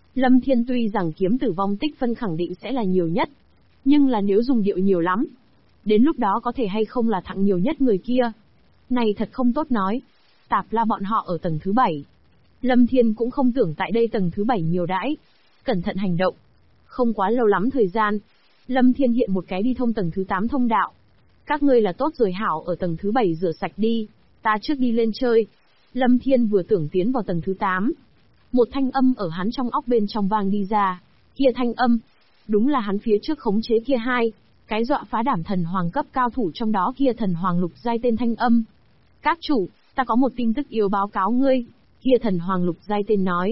Lâm Thiên tuy rằng kiếm tử vong tích phân khẳng định sẽ là nhiều nhất, nhưng là nếu dùng điệu nhiều lắm, đến lúc đó có thể hay không là thặng nhiều nhất người kia. Này thật không tốt nói. Tạp La bọn họ ở tầng thứ 7. Lâm Thiên cũng không tưởng tại đây tầng thứ 7 nhiều đãi. Cẩn thận hành động. Không quá lâu lắm thời gian, Lâm Thiên hiện một cái đi thông tầng thứ 8 thông đạo. Các ngươi là tốt rồi hảo, ở tầng thứ 7 rửa sạch đi, ta trước đi lên chơi. Lâm Thiên vừa tưởng tiến vào tầng thứ 8. Một thanh âm ở hắn trong óc bên trong vang đi ra. Kia thanh âm, đúng là hắn phía trước khống chế kia hai cái dọa phá đảm thần hoàng cấp cao thủ trong đó kia thần hoàng lục giai tên thanh âm. Các chủ, ta có một tin tức yếu báo cáo ngươi. Kia thần hoàng lục giai tên nói.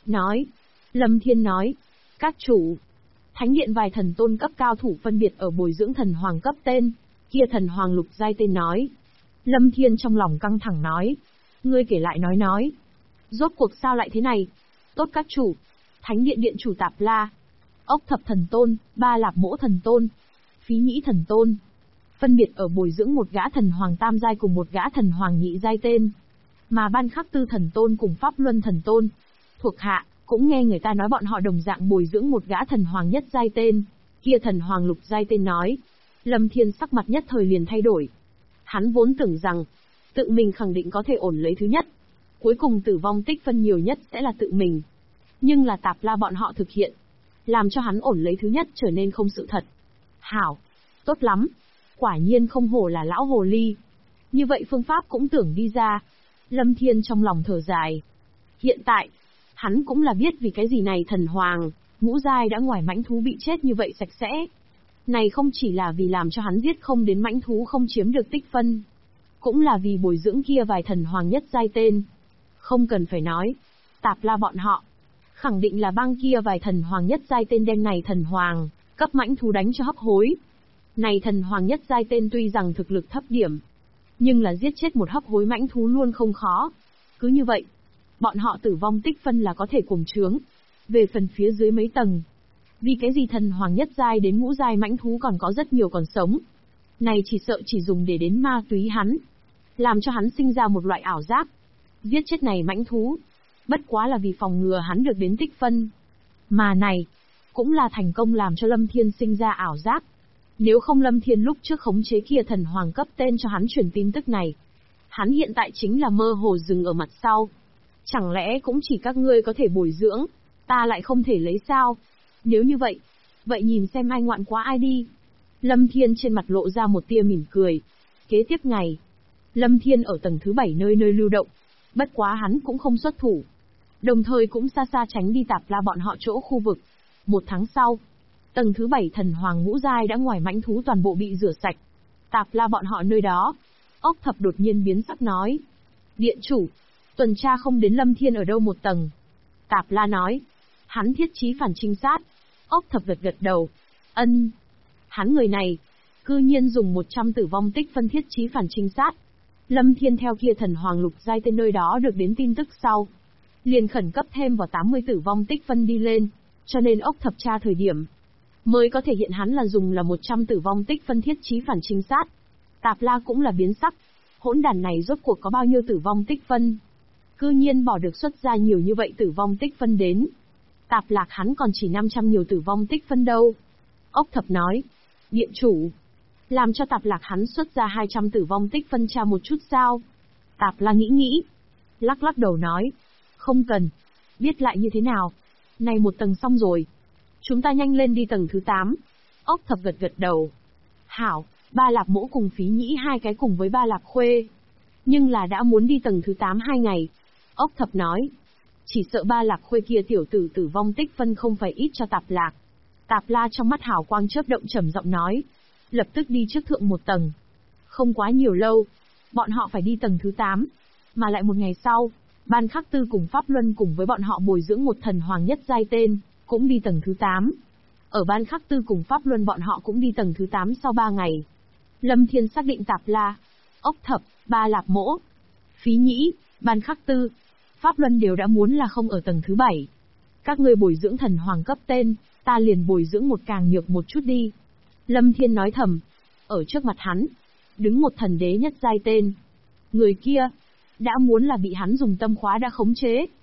Lâm Thiên nói. Các chủ. Thánh điện vài thần tôn cấp cao thủ phân biệt ở bồi dưỡng thần hoàng cấp tên. Kia thần hoàng lục giai tên nói. Lâm Thiên trong lòng căng thẳng nói. Ngươi kể lại nói. Rốt cuộc sao lại thế này? Tốt các chủ. Thánh điện điện chủ Tạp La, Ốc Thập thần tôn, Ba Lạp Mỗ thần tôn, Phí Nhĩ thần tôn, phân biệt ở bồi dưỡng một gã thần hoàng tam giai cùng một gã thần hoàng nhị giai tên. Mà Ban Khắc Tư thần tôn cùng Pháp Luân thần tôn, thuộc hạ, cũng nghe người ta nói bọn họ đồng dạng bồi dưỡng một gã thần hoàng nhất giai tên. Kia thần hoàng lục giai tên nói. Lâm Thiên sắc mặt nhất thời liền thay đổi. Hắn vốn tưởng rằng, tự mình khẳng định có thể ổn lấy thứ nhất. Cuối cùng tử vong tích phân nhiều nhất sẽ là tự mình. Nhưng là Tạp La bọn họ thực hiện, làm cho hắn ổn lấy thứ nhất trở nên không sự thật. Hảo, tốt lắm, quả nhiên không hổ là lão hồ ly. Như vậy phương pháp cũng tưởng đi ra. Lâm Thiên trong lòng thở dài. Hiện tại, hắn cũng là biết vì cái gì này thần hoàng, ngũ giai đã ngoài mãnh thú bị chết như vậy sạch sẽ. Này không chỉ là vì làm cho hắn giết không đến mãnh thú không chiếm được tích phân, cũng là vì bồi dưỡng kia vài thần hoàng nhất giai tên. Không cần phải nói, Tạp La bọn họ khẳng định là băng kia vài thần hoàng nhất giai tên đem này thần hoàng cấp mãnh thú đánh cho hấp hối. Này thần hoàng nhất giai tên tuy rằng thực lực thấp điểm, nhưng là giết chết một hấp hối mãnh thú luôn không khó. Cứ như vậy, bọn họ tử vong tích phân là có thể cuồng trướng. Về phần phía dưới mấy tầng, vì cái gì thần hoàng nhất giai đến ngũ giai mãnh thú còn có rất nhiều còn sống. Này chỉ sợ chỉ dùng để đến ma túy hắn, làm cho hắn sinh ra một loại ảo giác. Giết chết này mãnh thú, bất quá là vì phòng ngừa hắn được đến tích phân. Mà này, cũng là thành công làm cho Lâm Thiên sinh ra ảo giác. Nếu không Lâm Thiên lúc trước khống chế kia thần hoàng cấp tên cho hắn truyền tin tức này, hắn hiện tại chính là mơ hồ dừng ở mặt sau. Chẳng lẽ cũng chỉ các ngươi có thể bồi dưỡng, ta lại không thể lấy sao? Nếu như vậy, vậy nhìn xem ai ngoạn quá ai đi. Lâm Thiên trên mặt lộ ra một tia mỉm cười. Kế tiếp ngày, Lâm Thiên ở tầng thứ 7 nơi lưu động. Bất quá hắn cũng không xuất thủ, đồng thời cũng xa xa tránh đi Tạp La bọn họ chỗ khu vực. Một tháng sau, tầng thứ 7 thần hoàng ngũ giai đã ngoài mãnh thú toàn bộ bị rửa sạch. Tạp La bọn họ nơi đó, Ốc Thập đột nhiên biến sắc nói. Điện chủ, tuần tra không đến Lâm Thiên ở đâu một tầng. Tạp La nói. Hắn thiết chí phản trinh sát. Ốc Thập gật đầu. Ân. Hắn người này, cư nhiên dùng 100 tử vong tích phân thiết chí phản trinh sát. Lâm Thiên theo kia thần hoàng lục giai tên nơi đó được đến tin tức sau, liền khẩn cấp thêm vào 80 tử vong tích phân đi lên, cho nên Ốc Thập tra thời điểm mới có thể hiện hắn là dùng là 100 tử vong tích phân thiết chí phản trinh sát. Tạp La cũng là biến sắc, hỗn đàn này rốt cuộc có bao nhiêu tử vong tích phân, cư nhiên bỏ được xuất ra nhiều như vậy tử vong tích phân đến. Tạp Lạc hắn còn chỉ 500 nhiều tử vong tích phân đâu. Ốc Thập nói, điện chủ, làm cho Tạp Lạc hắn xuất ra 200 tử vong tích phân tra một chút sao? Tạp La nghĩ, lắc đầu nói, không cần, biết lại như thế nào. Này một tầng xong rồi, chúng ta nhanh lên đi tầng thứ 8. Ốc Thập gật đầu. Hảo, Ba Lạp Mỗ cùng Phí Nhĩ hai cái cùng với Ba Lạp Khuê, nhưng là đã muốn đi tầng thứ 8 2 ngày. Ốc Thập nói, chỉ sợ Ba Lạp Khuê kia tiểu tử tử vong tích phân không phải ít cho Tạp Lạc. Tạp La trong mắt hào quang chớp động trầm giọng nói, lập tức đi trước thượng một tầng. Không quá nhiều lâu, bọn họ phải đi tầng thứ 8, mà lại một ngày sau, Ban Khắc Tư cùng Pháp Luân cùng với bọn họ bồi dưỡng một thần hoàng nhất giai tên, cũng đi tầng thứ 8. Ở Ban Khắc Tư cùng Pháp Luân bọn họ cũng đi tầng thứ 8 sau 3 ngày. Lâm Thiên xác định Tạp La, Ốc Thập, Ba Lạp Mỗ, Phí Nhĩ, Ban Khắc Tư, Pháp Luân đều đã muốn là không ở tầng thứ 7. Các ngươi bồi dưỡng thần hoàng cấp tên, ta liền bồi dưỡng một càng nhược một chút đi. Lâm Thiên nói thầm. Ở trước mặt hắn, đứng một thần đế nhất giai tên. Người kia, đã muốn là bị hắn dùng tâm khóa đã khống chế.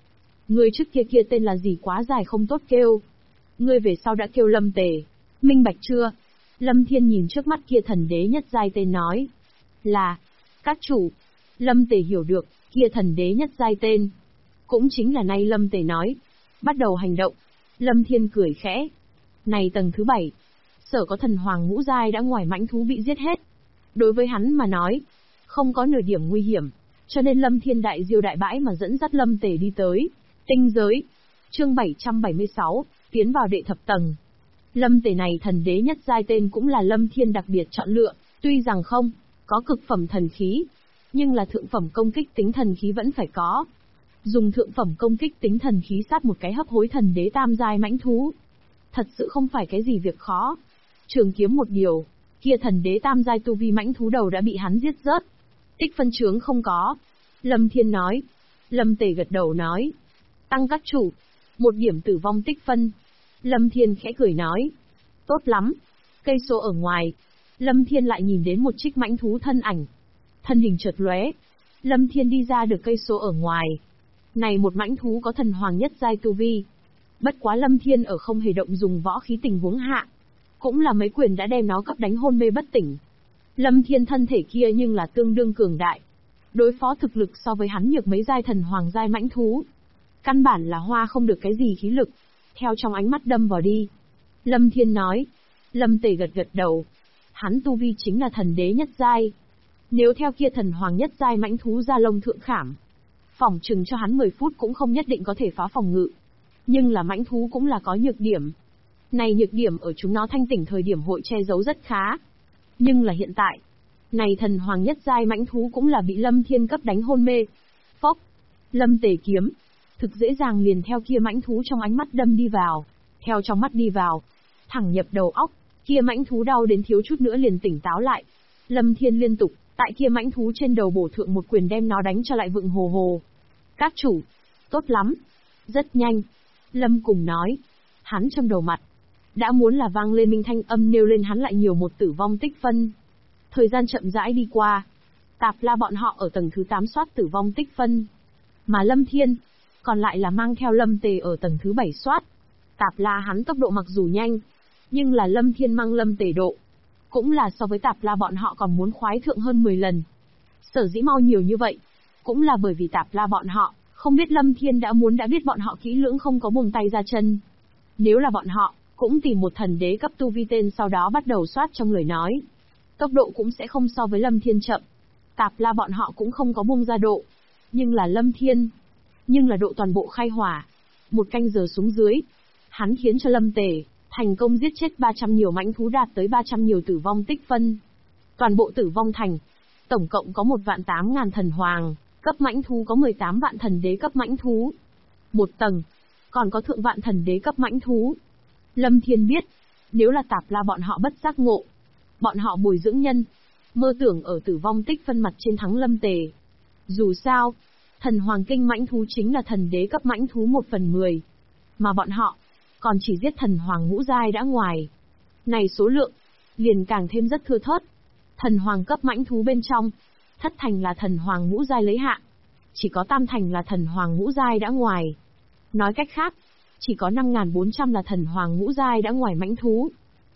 Ngươi trước kia tên là gì quá dài không tốt kêu. Ngươi về sau đã kêu Lâm Tề. Minh bạch chưa? Lâm Thiên nhìn trước mắt kia thần đế nhất giai tên nói. Là, các chủ. Lâm Tề hiểu được, kia thần đế nhất giai tên. Cũng chính là nay Lâm Tề nói. Bắt đầu hành động. Lâm Thiên cười khẽ. Này tầng thứ 7. Sở có thần hoàng ngũ giai đã ngoài mãnh thú bị giết hết. Đối với hắn mà nói, không có nửa điểm nguy hiểm. Cho nên Lâm Thiên đại diêu đại bãi mà dẫn dắt Lâm Tề đi tới. Tinh giới. Chương 776, tiến vào đệ thập tầng. Lâm Tề này thần đế nhất giai tên cũng là Lâm Thiên đặc biệt chọn lựa, tuy rằng không có cực phẩm thần khí, nhưng là thượng phẩm công kích tính thần khí vẫn phải có. Dùng thượng phẩm công kích tính thần khí sát một cái hấp hối thần đế tam giai mãnh thú, thật sự không phải cái gì việc khó. Trường kiếm một điều, kia thần đế tam giai tu vi mãnh thú đầu đã bị hắn giết rớt. Tích phân chướng không có. Lâm Thiên nói. Lâm Tề gật đầu nói. Tăng các chủ. 1 điểm tử vong tích phân. Lâm Thiên khẽ cười nói. Tốt lắm. Cây số ở ngoài. Lâm Thiên lại nhìn đến một trích mãnh thú thân ảnh. Thân hình chợt lóe. Lâm Thiên đi ra được cây số ở ngoài. Này một mãnh thú có thần hoàng nhất giai tu vi. Bất quá Lâm Thiên ở không hề động dùng võ khí tình huống hạ. Cũng là mấy quyền đã đem nó cấp đánh hôn mê bất tỉnh. Lâm Thiên thân thể kia nhưng là tương đương cường đại. Đối phó thực lực so với hắn nhược mấy giai thần hoàng giai mãnh thú. Căn bản là hoa không được cái gì khí lực. Theo trong ánh mắt đâm vào đi. Lâm Thiên nói. Lâm Tề gật gật đầu. Hắn tu vi chính là thần đế nhất giai. Nếu theo kia thần hoàng nhất giai mãnh thú ra lông thượng khảm, phỏng chừng cho hắn 10 phút cũng không nhất định có thể phá phòng ngự. Nhưng là mãnh thú cũng là có nhược điểm. Này nhược điểm ở chúng nó thanh tỉnh thời điểm hội che giấu rất khá. Nhưng là hiện tại, này thần hoàng nhất giai mãnh thú cũng là bị Lâm Thiên cấp đánh hôn mê. Phốc, Lâm Tề kiếm, thực dễ dàng liền theo kia mãnh thú trong ánh mắt đâm đi vào, theo trong mắt đi vào, thẳng nhập đầu óc, kia mãnh thú đau đến thiếu chút nữa liền tỉnh táo lại. Lâm Thiên liên tục, tại kia mãnh thú trên đầu bổ thượng một quyền đem nó đánh cho lại vựng hồ hồ. Các chủ, tốt lắm, rất nhanh. Lâm cùng nói, hắn trong đầu mặt, đã muốn là vang lên minh thanh âm nêu lên hắn lại nhiều một tử vong tích phân. Thời gian chậm rãi đi qua, Tạp La bọn họ ở tầng thứ 8 soát tử vong tích phân. Mà Lâm Thiên, còn lại là mang theo Lâm Tề ở tầng thứ 7 soát. Tạp La hắn tốc độ mặc dù nhanh, nhưng là Lâm Thiên mang Lâm Tề độ, cũng là so với Tạp La bọn họ còn muốn khoái thượng hơn 10 lần. Sở dĩ mau nhiều như vậy, cũng là bởi vì Tạp La bọn họ, không biết Lâm Thiên đã biết bọn họ kỹ lưỡng không có buông tay ra chân. Nếu là bọn họ, cũng tìm một thần đế cấp tu vi tên sau đó bắt đầu soát trong lời nói. Tốc độ cũng sẽ không so với Lâm Thiên chậm. Tạp La bọn họ cũng không có buông ra độ. Nhưng là Lâm Thiên. Nhưng là độ toàn bộ khai hỏa. 1 canh giờ xuống dưới. Hắn khiến cho Lâm Tề, thành công giết chết 300 nhiều mãnh thú đạt tới 300 nhiều tử vong tích phân. Toàn bộ tử vong thành. Tổng cộng có 1.800.000 thần hoàng, cấp mãnh thú có 18 vạn thần đế cấp mãnh thú. 1 tầng. Còn có thượng vạn thần đế cấp mãnh thú. Lâm Thiên biết, nếu là Tạp La bọn họ bất giác ngộ, bọn họ bồi dưỡng nhân, mơ tưởng ở tử vong tích phân mặt trên thắng Lâm Tề. Dù sao, thần hoàng kinh mãnh thú chính là thần đế cấp mãnh thú 1/10, mà bọn họ còn chỉ giết thần hoàng ngũ giai đã ngoài. Này số lượng, liền càng thêm rất thưa thớt. Thần hoàng cấp mãnh thú bên trong, thất thành là thần hoàng ngũ giai lấy hạ, chỉ có tam thành là thần hoàng ngũ giai đã ngoài. Nói cách khác, chỉ có 5.400 là thần hoàng ngũ giai đã ngoài mãnh thú.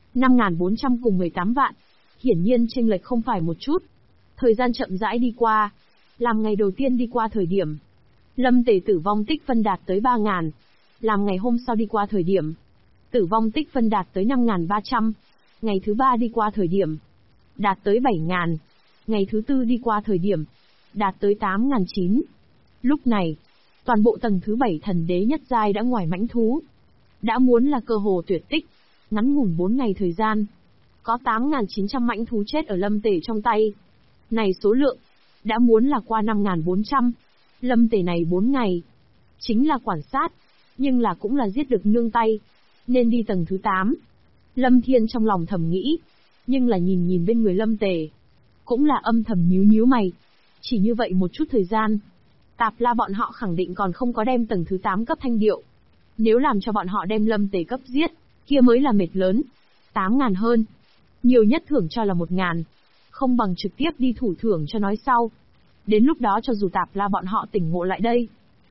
5.400 cùng 18 vạn. Hiển nhiên chênh lệch không phải một chút. Thời gian chậm rãi đi qua. Làm ngày đầu tiên đi qua thời điểm, Lâm Tề tử vong tích phân đạt tới 3.000. Làm ngày hôm sau đi qua thời điểm, tử vong tích phân đạt tới 5.300. Ngày thứ 3 đi qua thời điểm, đạt tới 7.000. Ngày thứ 4 đi qua thời điểm, đạt tới 8.900. Lúc này, toàn bộ tầng thứ 7 thần đế nhất giai đã ngoài mãnh thú. Đã muốn là cơ hồ tuyệt tích. Ngắn ngủn 4 ngày thời gian, có 8.900 mãnh thú chết ở Lâm Tề trong tay. Này số lượng, đã muốn là qua 5.400. Lâm Tề này 4 ngày, chính là quản sát, nhưng là cũng là giết được nương tay. Nên đi tầng thứ 8. Lâm Thiên trong lòng thầm nghĩ, nhưng là nhìn bên người Lâm Tề, cũng là âm thầm nhíu mày. Chỉ như vậy một chút thời gian, Tạp La bọn họ khẳng định còn không có đem tầng thứ 8 cấp thanh điệu. Nếu làm cho bọn họ đem Lâm Tề cấp giết, kia mới là mệt lớn. 8.000 hơn. Nhiều nhất thưởng cho là 1.000. Không bằng trực tiếp đi thủ thưởng cho nói sau. Đến lúc đó cho dù Tạp La bọn họ tỉnh ngộ lại đây,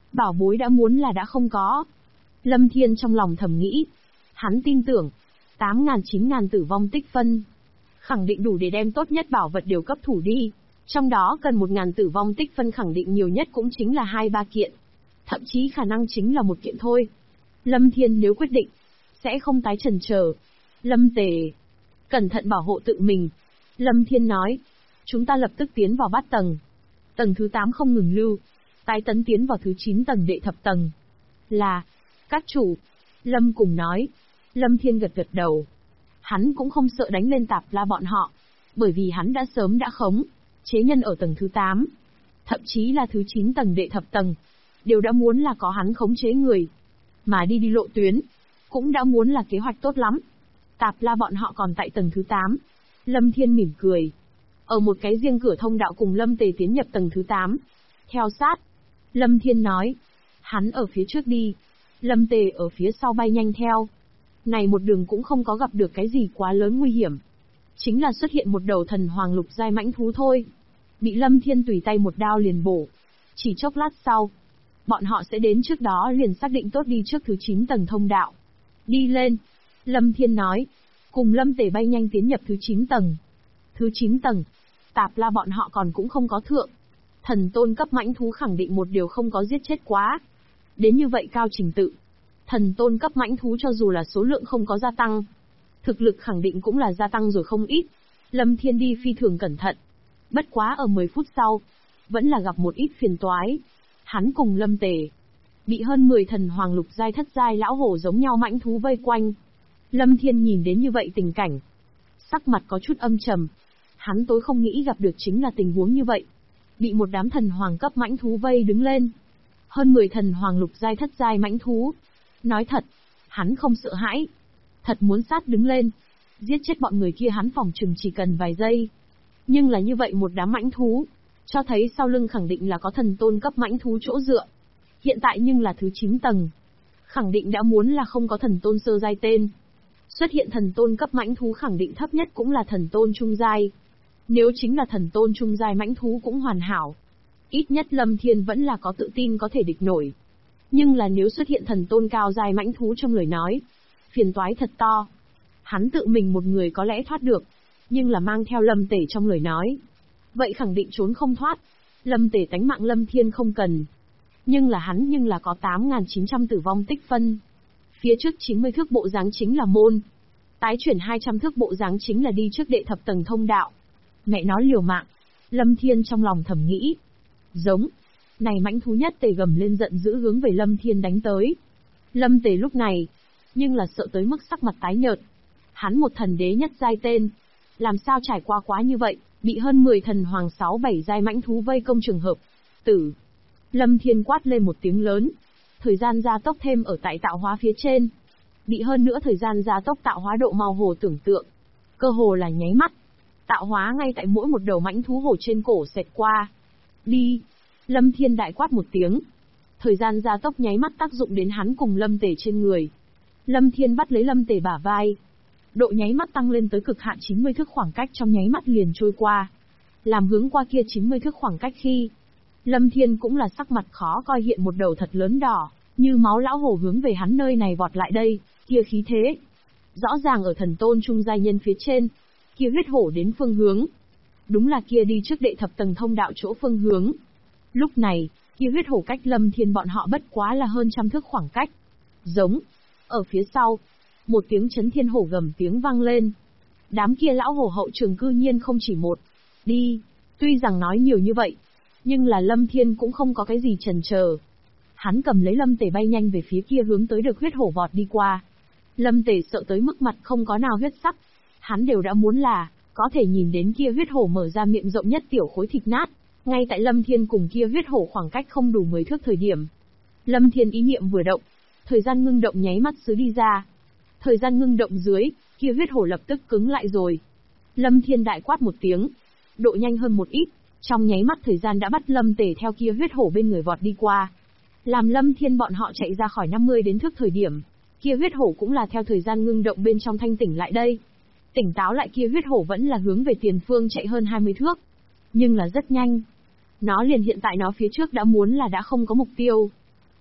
Bảo bối đã muốn là đã không có. Lâm Thiên trong lòng thầm nghĩ. Hắn tin tưởng, 8.000-9.000 tử vong tích phân. Khẳng định đủ để đem tốt nhất bảo vật đều cấp thủ đi. Trong đó cần 1.000 tử vong tích phân khẳng định nhiều nhất cũng chính là 2-3 kiện. Thậm chí khả năng chính là một kiện thôi. Lâm Thiên nếu quyết định, sẽ không tái chần chờ. Lâm Tề, cẩn thận bảo hộ tự mình. Lâm Thiên nói, chúng ta lập tức tiến vào bát tầng. Tầng thứ 8 không ngừng lưu, tái tấn tiến vào thứ 9 tầng đệ thập tầng. Là, các chủ. Lâm cùng nói. Lâm Thiên gật gật đầu. Hắn cũng không sợ đánh lên Tạp La bọn họ, bởi vì hắn đã sớm đã khống chế nhân ở tầng thứ 8, thậm chí là thứ 9 tầng đệ thập tầng, đều đã muốn là có hắn khống chế người, mà đi lộ tuyến, cũng đã muốn là kế hoạch tốt lắm. Tạp La bọn họ còn tại tầng thứ 8. Lâm Thiên mỉm cười. Ở một cái riêng cửa thông đạo cùng Lâm Tề tiến nhập tầng thứ 8. Theo sát. Lâm Thiên nói. Hắn ở phía trước đi. Lâm Tề ở phía sau bay nhanh theo. Này một đường cũng không có gặp được cái gì quá lớn nguy hiểm. Chính là xuất hiện một đầu thần hoàng lục giai mãnh thú thôi. Bị Lâm Thiên tùy tay một đao liền bổ. Chỉ chốc lát sau, bọn họ sẽ đến trước đó liền xác định tốt đi trước thứ 9 tầng thông đạo. Đi lên. Lâm Thiên nói. Cùng Lâm Tề bay nhanh tiến nhập thứ 9 tầng. Thứ 9 tầng. Tạp La bọn họ còn cũng không có thượng. Thần tôn cấp mãnh thú khẳng định một điều không có giết chết quá. Đến như vậy cao trình tự. Thần tôn cấp mãnh thú cho dù là số lượng không có gia tăng, thực lực khẳng định cũng là gia tăng rồi không ít. Lâm Thiên đi phi thường cẩn thận. Bất quá ở 10 phút sau, vẫn là gặp một ít phiền toái. Hắn cùng Lâm Tề bị hơn 10 thần hoàng lục giai thất giai lão hổ giống nhau mãnh thú vây quanh. Lâm Thiên nhìn đến như vậy tình cảnh, sắc mặt có chút âm trầm. Hắn tối không nghĩ gặp được chính là tình huống như vậy. Bị một đám thần hoàng cấp mãnh thú vây đứng lên. Hơn 10 thần hoàng lục giai thất giai mãnh thú. Nói thật, hắn không sợ hãi. Thật muốn sát đứng lên, giết chết bọn người kia hắn phòng chừng chỉ cần vài giây. Nhưng là như vậy một đám mãnh thú, cho thấy sau lưng khẳng định là có thần tôn cấp mãnh thú chỗ dựa. Hiện tại nhưng là thứ 9 tầng. Khẳng định đã muốn là không có thần tôn sơ giai tên. Xuất hiện thần tôn cấp mãnh thú khẳng định thấp nhất cũng là thần tôn trung giai. Nếu chính là thần tôn trung giai mãnh thú cũng hoàn hảo. Ít nhất Lâm Thiên vẫn là có tự tin có thể địch nổi. Nhưng là nếu xuất hiện thần tôn cao giai mãnh thú trong lời nói, phiền toái thật to. Hắn tự mình một người có lẽ thoát được, nhưng là mang theo Lâm Tể trong lời nói, vậy khẳng định trốn không thoát. Lâm Tể tánh mạng Lâm Thiên không cần. Nhưng là hắn nhưng là có 8.900 tử vong tích phân. Phía trước 90 thước bộ dáng chính là môn. Tái chuyển 200 thước bộ dáng chính là đi trước đệ thập tầng thông đạo. Mẹ nó liều mạng. Lâm Thiên trong lòng thầm nghĩ. Giống. Này mãnh thú nhất tề gầm lên giận dữ hướng về Lâm Thiên đánh tới. Lâm Tề lúc này, nhưng là sợ tới mức sắc mặt tái nhợt. Hắn một thần đế nhất giai tên, làm sao trải qua quá như vậy, bị hơn 10 thần hoàng 6-7 giai mãnh thú vây công trường hợp. Tử. Lâm Thiên quát lên một tiếng lớn. Thời gian gia tốc thêm ở tại tạo hóa phía trên. Bị hơn nữa thời gian gia tốc tạo hóa độ màu hồ tưởng tượng. Cơ hồ là nháy mắt. Tạo hóa ngay tại mỗi một đầu mãnh thú hổ trên cổ xẹt qua. Đi. Lâm Thiên đại quát một tiếng. Thời gian gia tốc nháy mắt tác dụng đến hắn cùng Lâm Tề trên người. Lâm Thiên bắt lấy Lâm Tề bả vai. Độ nháy mắt tăng lên tới cực hạn 90 thước khoảng cách trong nháy mắt liền trôi qua. Làm hướng qua kia 90 thước khoảng cách khi. Lâm Thiên cũng là sắc mặt khó coi hiện một đầu thật lớn đỏ, như máu lão hổ hướng về hắn nơi này vọt lại đây, kia khí thế. Rõ ràng ở thần tôn trung giai nhân phía trên, kia huyết hổ đến phương hướng. Đúng là kia đi trước đệ thập tầng thông đạo chỗ phương hướng. Lúc này, kia huyết hổ cách Lâm Thiên bọn họ bất quá là hơn trăm thước khoảng cách. Giống. Ở phía sau, một tiếng chấn thiên hổ gầm tiếng vang lên. Đám kia lão hổ hậu trường cư nhiên không chỉ một. Đi. Tuy rằng nói nhiều như vậy, nhưng là Lâm Thiên cũng không có cái gì chần chờ. Hắn cầm lấy Lâm Tề bay nhanh về phía kia hướng tới được huyết hổ vọt đi qua. Lâm Tề sợ tới mức mặt không có nào huyết sắc. Hắn đều đã muốn là, có thể nhìn đến kia huyết hổ mở ra miệng rộng nhất tiểu khối thịt nát. Ngay tại Lâm Thiên cùng kia huyết hổ khoảng cách không đủ 10 thước thời điểm. Lâm Thiên ý niệm vừa động, thời gian ngưng động nháy mắt xứ đi ra. Thời gian ngưng động dưới, kia huyết hổ lập tức cứng lại rồi. Lâm Thiên đại quát một tiếng, độ nhanh hơn một ít, trong nháy mắt thời gian đã bắt Lâm Tề theo kia huyết hổ bên người vọt đi qua. Làm Lâm Thiên bọn họ chạy ra khỏi 50 đến thước thời điểm, kia huyết hổ cũng là theo thời gian ngưng động bên trong thanh tỉnh lại đây. Tỉnh táo lại kia huyết hổ vẫn là hướng về tiền phương chạy hơn 20 thước. Nhưng là rất nhanh. Nó liền hiện tại nó phía trước đã muốn là đã không có mục tiêu.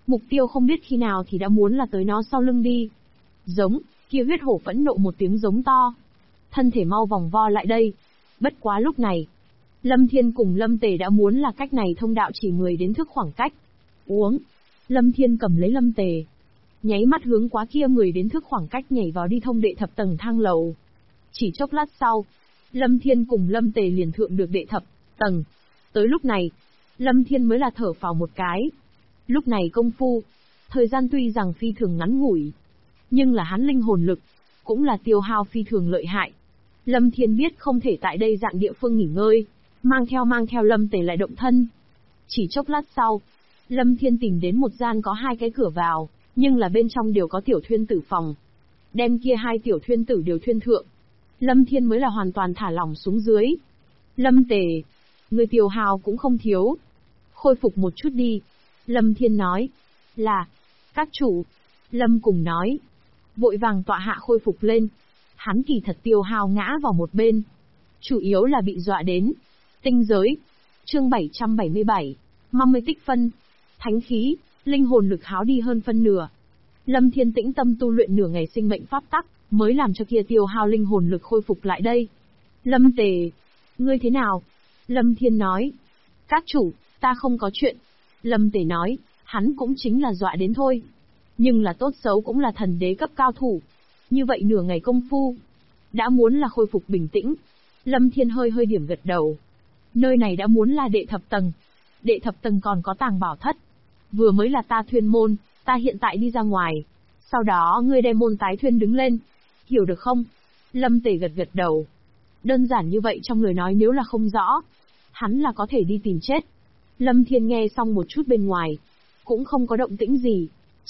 Mục tiêu không biết khi nào thì đã muốn là tới nó sau lưng đi. Giống, kia huyết hổ phẫn nộ một tiếng giống to. Thân thể mau vòng vo lại đây. Bất quá lúc này, Lâm Thiên cùng Lâm Tề đã muốn là cách này thông đạo chỉ 10 đến thước khoảng cách. Uống. Lâm Thiên cầm lấy Lâm Tề, nháy mắt hướng quá kia 10 đến thước khoảng cách nhảy vào đi thông đệ thập tầng thang lầu. Chỉ chốc lát sau, Lâm Thiên cùng Lâm Tề liền thượng được đệ thập tầng. Tới lúc này, Lâm Thiên mới là thở phào một cái. Lúc này công phu, thời gian tuy rằng phi thường ngắn ngủi, nhưng là hắn linh hồn lực, cũng là tiêu hao phi thường lợi hại. Lâm Thiên biết không thể tại đây dạng địa phương nghỉ ngơi, mang theo Lâm Tề lại động thân. Chỉ chốc lát sau, Lâm Thiên tìm đến một gian có 2 cái cửa vào, nhưng là bên trong đều có tiểu thuyên tử phòng. Đem kia 2 tiểu thuyên tử đều thuyên thượng. Lâm Thiên mới là hoàn toàn thả lỏng xuống dưới. Lâm Tề, người tiêu hao cũng không thiếu. Khôi phục một chút đi. Lâm Thiên nói. Là, các chủ. Lâm cùng nói. Vội vàng tọa hạ khôi phục lên. Hắn kỳ thật tiêu hao ngã vào một bên. Chủ yếu là bị dọa đến. Tinh giới. Chương 777. 50 tích phân. Thánh khí, linh hồn lực háo đi hơn phân nửa. Lâm Thiên tĩnh tâm tu luyện nửa ngày sinh mệnh pháp tắc, mới làm cho kia tiêu hao linh hồn lực khôi phục lại đây. Lâm Tề, ngươi thế nào? Lâm Thiên nói. Các chủ, ta không có chuyện. Lâm Tề nói, hắn cũng chính là dọa đến thôi. Nhưng là tốt xấu cũng là thần đế cấp cao thủ. Như vậy nửa ngày công phu, đã muốn là khôi phục bình tĩnh. Lâm Thiên hơi điểm gật đầu. Nơi này đã muốn là đệ thập tầng. Đệ thập tầng còn có tàng bảo thất. Vừa mới là ta thuyên môn, ta hiện tại đi ra ngoài. Sau đó ngươi đem môn tái thuyên đứng lên. Hiểu được không? Lâm Tề gật đầu. Đơn giản như vậy trong lời nói nếu là không rõ, hắn là có thể đi tìm chết. Lâm Thiên nghe xong một chút bên ngoài, cũng không có động tĩnh gì.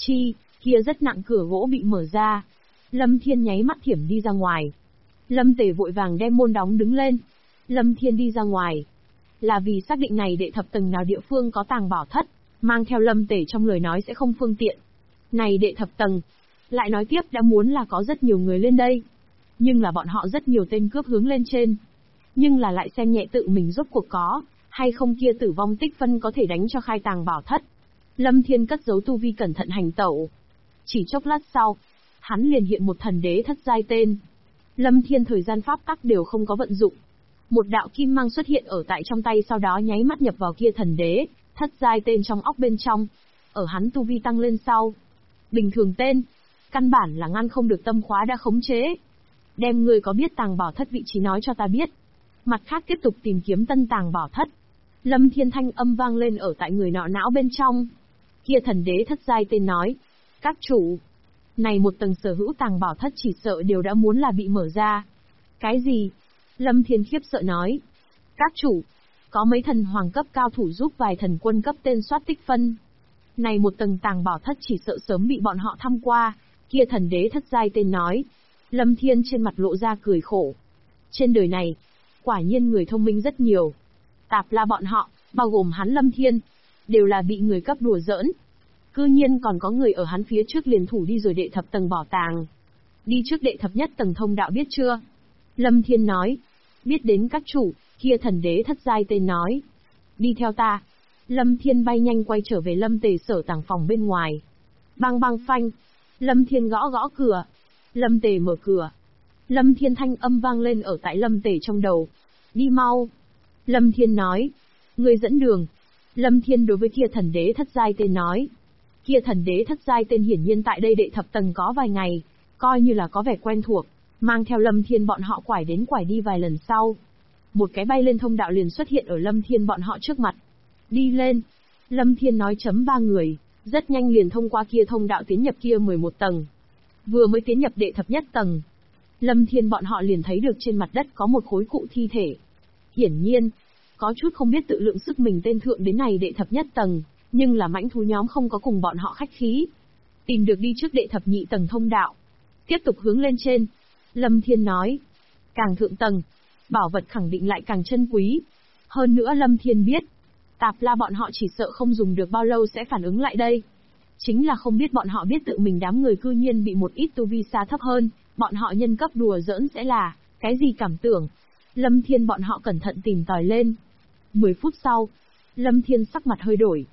Kia rất nặng cửa gỗ bị mở ra. Lâm Thiên nháy mắt thiểm đi ra ngoài. Lâm Tề vội vàng đem môn đóng đứng lên. Lâm Thiên đi ra ngoài, là vì xác định này đệ thập tầng nào địa phương có tàng bảo thất, mang theo Lâm Tề trong lời nói sẽ không phương tiện. Này đệ thập tầng, lại nói tiếp đã muốn là có rất nhiều người lên đây. Nhưng là bọn họ rất nhiều tên cướp hướng lên trên. Nhưng là lại xem nhẹ tự mình rốt cuộc có, hay không kia tử vong tích phân có thể đánh cho khai tàng bảo thất. Lâm Thiên cất giấu tu vi cẩn thận hành tẩu. Chỉ chốc lát sau, hắn liền hiện một thần đế thất giai tên. Lâm Thiên thời gian pháp tắc đều không có vận dụng. Một đạo kim mang xuất hiện ở tại trong tay sau đó nháy mắt nhập vào kia thần đế, thất giai tên trong óc bên trong. Ở hắn tu vi tăng lên sau. Bình thường tên, căn bản là ngăn không được tâm khóa đã khống chế. Đem người có biết tàng bảo thất vị trí nói cho ta biết. Mặt khác tiếp tục tìm kiếm tân tàng bảo thất. Lâm Thiên thanh âm vang lên ở tại người nọ não bên trong. Kia thần đế thất giai tên nói. Các chủ, này một tầng sở hữu tàng bảo thất chỉ sợ đều đã muốn là bị mở ra. Cái gì? Lâm Thiên khiếp sợ nói. Các chủ, có mấy thần hoàng cấp cao thủ giúp vài thần quân cấp tên soát tích phân. Này một tầng tàng bảo thất chỉ sợ sớm bị bọn họ thăm qua. Kia thần đế thất giai tên nói. Lâm Thiên trên mặt lộ ra cười khổ. Trên đời này, quả nhiên người thông minh rất nhiều. Tạp la bọn họ, bao gồm hắn Lâm Thiên, đều là bị người cấp đùa giỡn. Cư nhiên còn có người ở hắn phía trước liền thủ đi rồi đệ thập tầng bảo tàng. Đi trước đệ thập nhất tầng thông đạo biết chưa? Lâm Thiên nói. Biết đến các chủ, kia thần đế thất giai tên nói. Đi theo ta. Lâm Thiên bay nhanh quay trở về Lâm Tề sở tàng phòng bên ngoài. Bang bang phanh. Lâm Thiên gõ cửa. Lâm Tề mở cửa. Lâm Thiên thanh âm vang lên ở tại Lâm Tề trong đầu. Đi mau. Lâm Thiên nói. Người dẫn đường. Lâm Thiên đối với kia thần đế thất giai tên nói. Kia thần đế thất giai tên hiển nhiên tại đây đệ thập tầng có vài ngày, coi như là có vẻ quen thuộc, mang theo Lâm Thiên bọn họ quải đến quải đi vài lần sau. Một cái bay lên thông đạo liền xuất hiện ở Lâm Thiên bọn họ trước mặt. Đi lên. Lâm Thiên nói chấm 3 người, rất nhanh liền thông qua kia thông đạo tiến nhập kia 11 tầng. Vừa mới tiến nhập đệ thập nhất tầng, Lâm Thiên bọn họ liền thấy được trên mặt đất có một khối cụ thi thể. Hiển nhiên, có chút không biết tự lượng sức mình tên thượng đến này đệ thập nhất tầng, nhưng là mãnh thú nhóm không có cùng bọn họ khách khí. Tìm được đi trước đệ thập nhị tầng thông đạo. Tiếp tục hướng lên trên. Lâm Thiên nói. Càng thượng tầng, bảo vật khẳng định lại càng chân quý. Hơn nữa Lâm Thiên biết, Tạp la bọn họ chỉ sợ không dùng được bao lâu sẽ phản ứng lại đây. Chính là không biết bọn họ biết tự mình đám người cư nhiên bị một ít tu vi xa thấp hơn, bọn họ nhân cấp đùa giỡn sẽ là cái gì cảm tưởng. Lâm Thiên bọn họ cẩn thận tìm tòi lên. 10 phút sau, Lâm Thiên sắc mặt hơi đổi.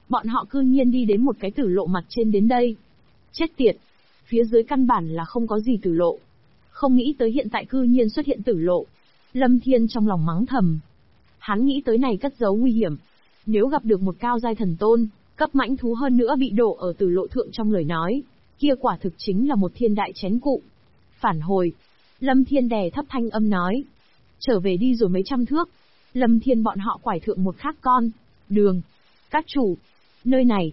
Bọn họ cư nhiên đi đến một cái tử lộ mặt trên đến đây. Chết tiệt! Phía dưới căn bản là không có gì tử lộ. Không nghĩ tới hiện tại cư nhiên xuất hiện tử lộ. Lâm Thiên trong lòng mắng thầm. Hắn nghĩ tới này cất giấu nguy hiểm. Nếu gặp được một cao giai thần tôn, cấp mãnh thú hơn nữa bị đổ ở tử lộ thượng trong lời nói, kia quả thực chính là một thiên đại chén cụ. Phản hồi. Lâm Thiên đè thấp thanh âm nói. Trở về đi rồi mấy trăm thước. Lâm Thiên bọn họ quải thượng một khác con. Đường. Các chủ. Nơi này.